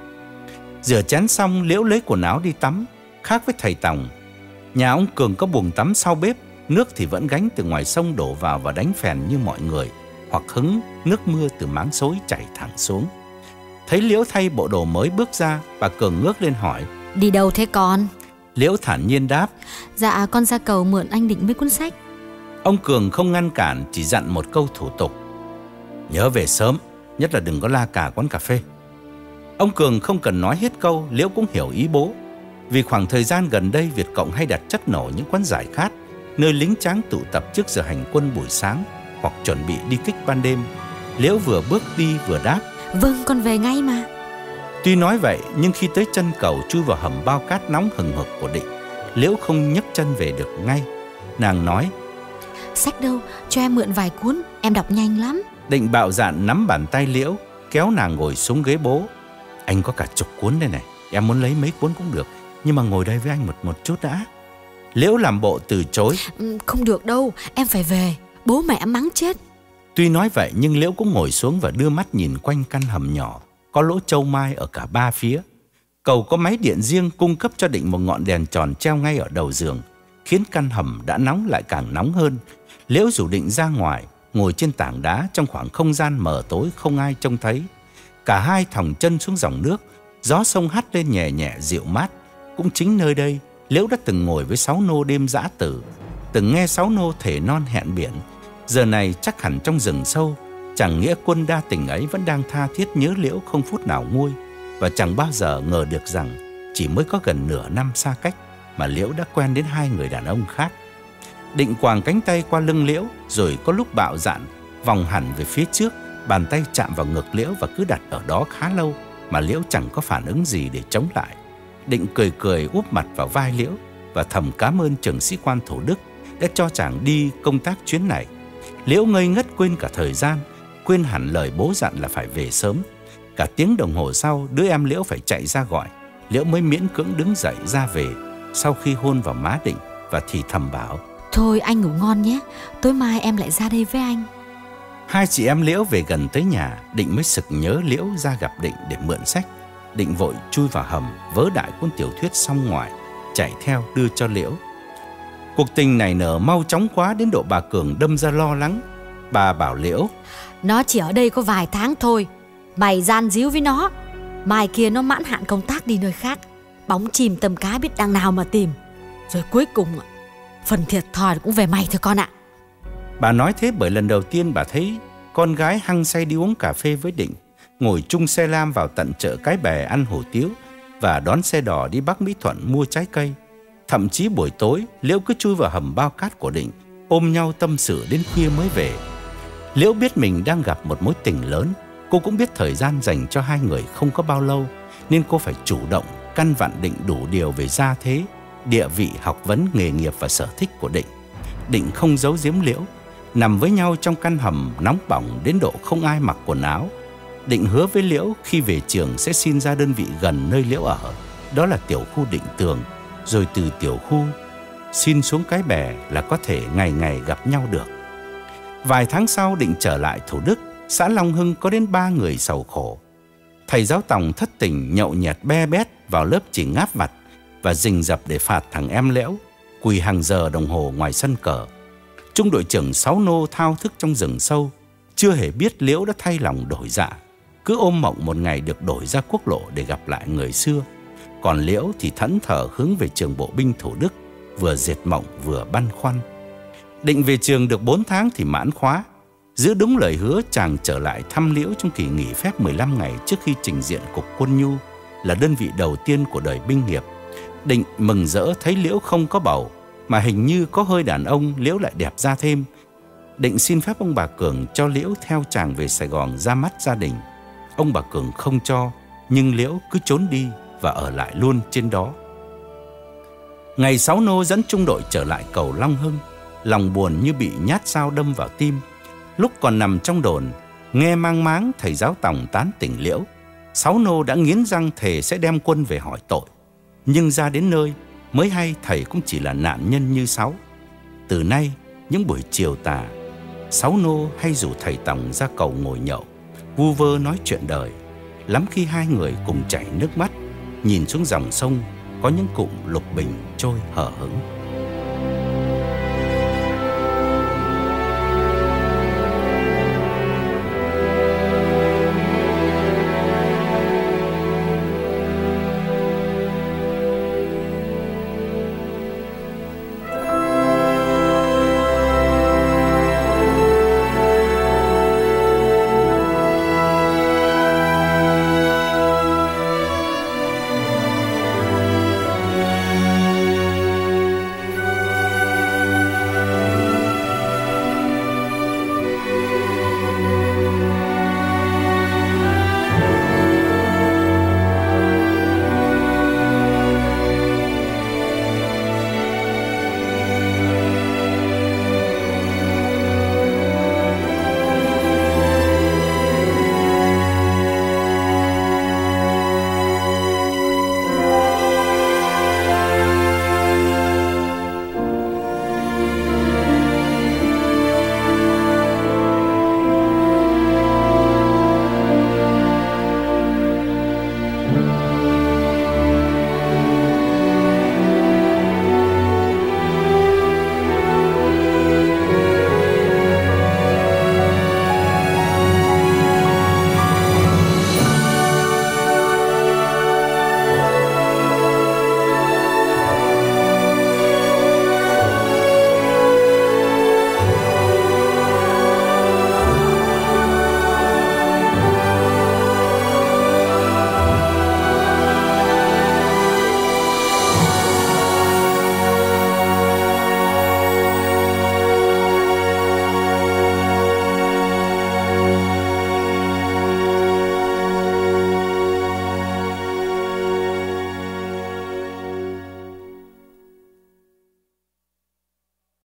Rửa chén xong, Liễu lấy quần áo đi tắm. Khác với thầy Tòng, nhà ông Cường có buồng tắm sau bếp. Nước thì vẫn gánh từ ngoài sông đổ vào và đánh phèn như mọi người, hoặc hứng nước mưa từ máng xối chảy thẳng xuống. Thấy Liễu thay bộ đồ mới bước ra, bà Cường ngước lên hỏi:
Đi đâu thế con?
Liễu thản nhiên đáp:
Dạ con ra cầu mượn anh Định mấy cuốn sách.
Ông Cường không ngăn cản, chỉ dặn một câu thủ tục: Nhớ về sớm, nhất là đừng có la cà quán cà phê. Ông Cường không cần nói hết câu, Liễu cũng hiểu ý bố. Vì khoảng thời gian gần đây Việt Cộng hay đặt chất nổ những quán giải khát, nơi lính tráng tụ tập trước giờ hành quân buổi sáng hoặc chuẩn bị đi kích ban đêm. Liễu vừa bước đi vừa đáp:
Vâng, con về ngay mà.
Tuy nói vậy, nhưng khi tới chân cầu chui vào hầm bao cát nóng hừng hực của Định, Liễu không nhấc chân về được ngay. Nàng nói:
Sách đâu, cho em mượn vài cuốn, em đọc nhanh lắm.
Định bạo dạn nắm bàn tay Liễu, kéo nàng ngồi xuống ghế bố. Anh có cả chục cuốn đây này, em muốn lấy mấy cuốn cũng được, nhưng mà ngồi đây với anh một một chút đã. Liễu làm bộ từ chối:
ừ, Không được đâu, em phải về, bố mẹ mắng chết.
Tuy nói vậy nhưng Liễu cũng ngồi xuống và đưa mắt nhìn quanh căn hầm nhỏ, có lỗ châu mai ở cả ba phía. Cầu có máy điện riêng cung cấp cho Định một ngọn đèn tròn treo ngay ở đầu giường, khiến căn hầm đã nóng lại càng nóng hơn. Liễu rủ Định ra ngoài, ngồi trên tảng đá trong khoảng không gian mờ tối không ai trông thấy. Cả hai thòng chân xuống dòng nước, gió sông hắt lên nhẹ nhẹ dịu mát. Cũng chính nơi đây, Liễu đã từng ngồi với Sáu Nô đêm dã tử, từng nghe Sáu Nô thề non hẹn biển. Giờ này chắc hẳn trong rừng sâu, chàng nghĩa quân đa tình ấy vẫn đang tha thiết nhớ Liễu không phút nào nguôi. Và chẳng bao giờ ngờ được rằng chỉ mới có gần nửa năm xa cách mà Liễu đã quen đến hai người đàn ông khác. Định quàng cánh tay qua lưng Liễu, rồi có lúc bạo dạn vòng hẳn về phía trước, bàn tay chạm vào ngực Liễu và cứ đặt ở đó khá lâu mà Liễu chẳng có phản ứng gì để chống lại. Định cười cười úp mặt vào vai Liễu và thầm cảm ơn trưởng sĩ quan Thủ Đức đã cho chàng đi công tác chuyến này. Liễu ngây ngất quên cả thời gian, quên hẳn lời bố dặn là phải về sớm. Cả tiếng đồng hồ sau, đứa em Liễu phải chạy ra gọi, Liễu mới miễn cưỡng đứng dậy ra về, sau khi hôn vào má Định và thì thầm bảo:
Thôi anh ngủ ngon nhé, tối mai em lại ra đây với anh.
Hai chị em Liễu về gần tới nhà, Định mới sực nhớ Liễu ra gặp Định để mượn sách. Định vội chui vào hầm, vớ đại cuốn tiểu thuyết xong ngoài, chạy theo đưa cho Liễu. Cuộc tình này nở mau chóng quá đến độ bà Cường đâm ra lo lắng. Bà bảo Liễu:
Nó chỉ ở đây có vài tháng thôi, mày gian díu với nó, mai kia nó mãn hạn công tác đi nơi khác, bóng chìm tầm cá biết đằng nào mà tìm. Rồi cuối cùng phần thiệt thòi cũng về mày thôi con ạ.
Bà nói thế bởi lần đầu tiên bà thấy con gái hăng say đi uống cà phê với Định, ngồi chung xe lam vào tận chợ Cái Bè ăn hủ tiếu và đón xe đò đi Bắc Mỹ Thuận mua trái cây. Thậm chí buổi tối, Liễu cứ chui vào hầm bao cát của Định, ôm nhau tâm sự đến khuya mới về. Liễu biết mình đang gặp một mối tình lớn. Cô cũng biết thời gian dành cho hai người không có bao lâu, nên cô phải chủ động căn vặn Định đủ điều về gia thế, địa vị, học vấn, nghề nghiệp và sở thích của Định. Định không giấu giếm Liễu. Nằm với nhau trong căn hầm nóng bỏng đến độ không ai mặc quần áo. Định hứa với Liễu khi về trường sẽ xin ra đơn vị gần nơi Liễu ở, đó là tiểu khu Định Tường. Rồi từ tiểu khu xin xuống Cái Bè là có thể ngày ngày gặp nhau được. Vài tháng sau, Định trở lại Thủ Đức. Xã Long Hưng có đến ba người sầu khổ. Thầy giáo Tòng thất tình nhậu nhẹt be bét vào lớp chỉ ngáp vặt và rình rập để phạt thằng em Liễu, quỳ hàng giờ đồng hồ ngoài sân cờ. Trung đội trưởng Sáu Nô thao thức trong rừng sâu, chưa hề biết Liễu đã thay lòng đổi dạ, cứ ôm mộng một ngày được đổi ra quốc lộ để gặp lại người xưa. Còn Liễu thì thẫn thờ hướng về trường bộ binh Thủ Đức, vừa dệt mộng vừa băn khoăn. Định về trường được bốn tháng thì mãn khóa. Giữ đúng lời hứa, chàng trở lại thăm Liễu trong kỳ nghỉ phép mười lăm ngày trước khi trình diện cục quân nhu là đơn vị đầu tiên của đời binh nghiệp. Định mừng rỡ thấy Liễu không có bầu, mà hình như có hơi đàn ông, Liễu lại đẹp ra thêm. Định xin phép ông bà Cường cho Liễu theo chàng về Sài Gòn ra mắt gia đình. Ông bà Cường không cho, nhưng Liễu cứ trốn đi và ở lại luôn trên đó. Ngày Sáu Nô dẫn trung đội trở lại cầu Long Hưng, lòng buồn như bị nhát dao đâm vào tim. Lúc còn nằm trong đồn, nghe mang máng thầy giáo Tòng tán tỉnh Liễu, Sáu Nô đã nghiến răng thề sẽ đem quân về hỏi tội. Nhưng ra đến nơi mới hay thầy cũng chỉ là nạn nhân như Sáu. Từ nay, những buổi chiều tà, Sáu Nô hay rủ thầy Tòng ra cầu ngồi nhậu, vu vơ nói chuyện đời. Lắm khi hai người cùng chảy nước mắt, nhìn xuống dòng sông có những cụm lục bình trôi hờ hững.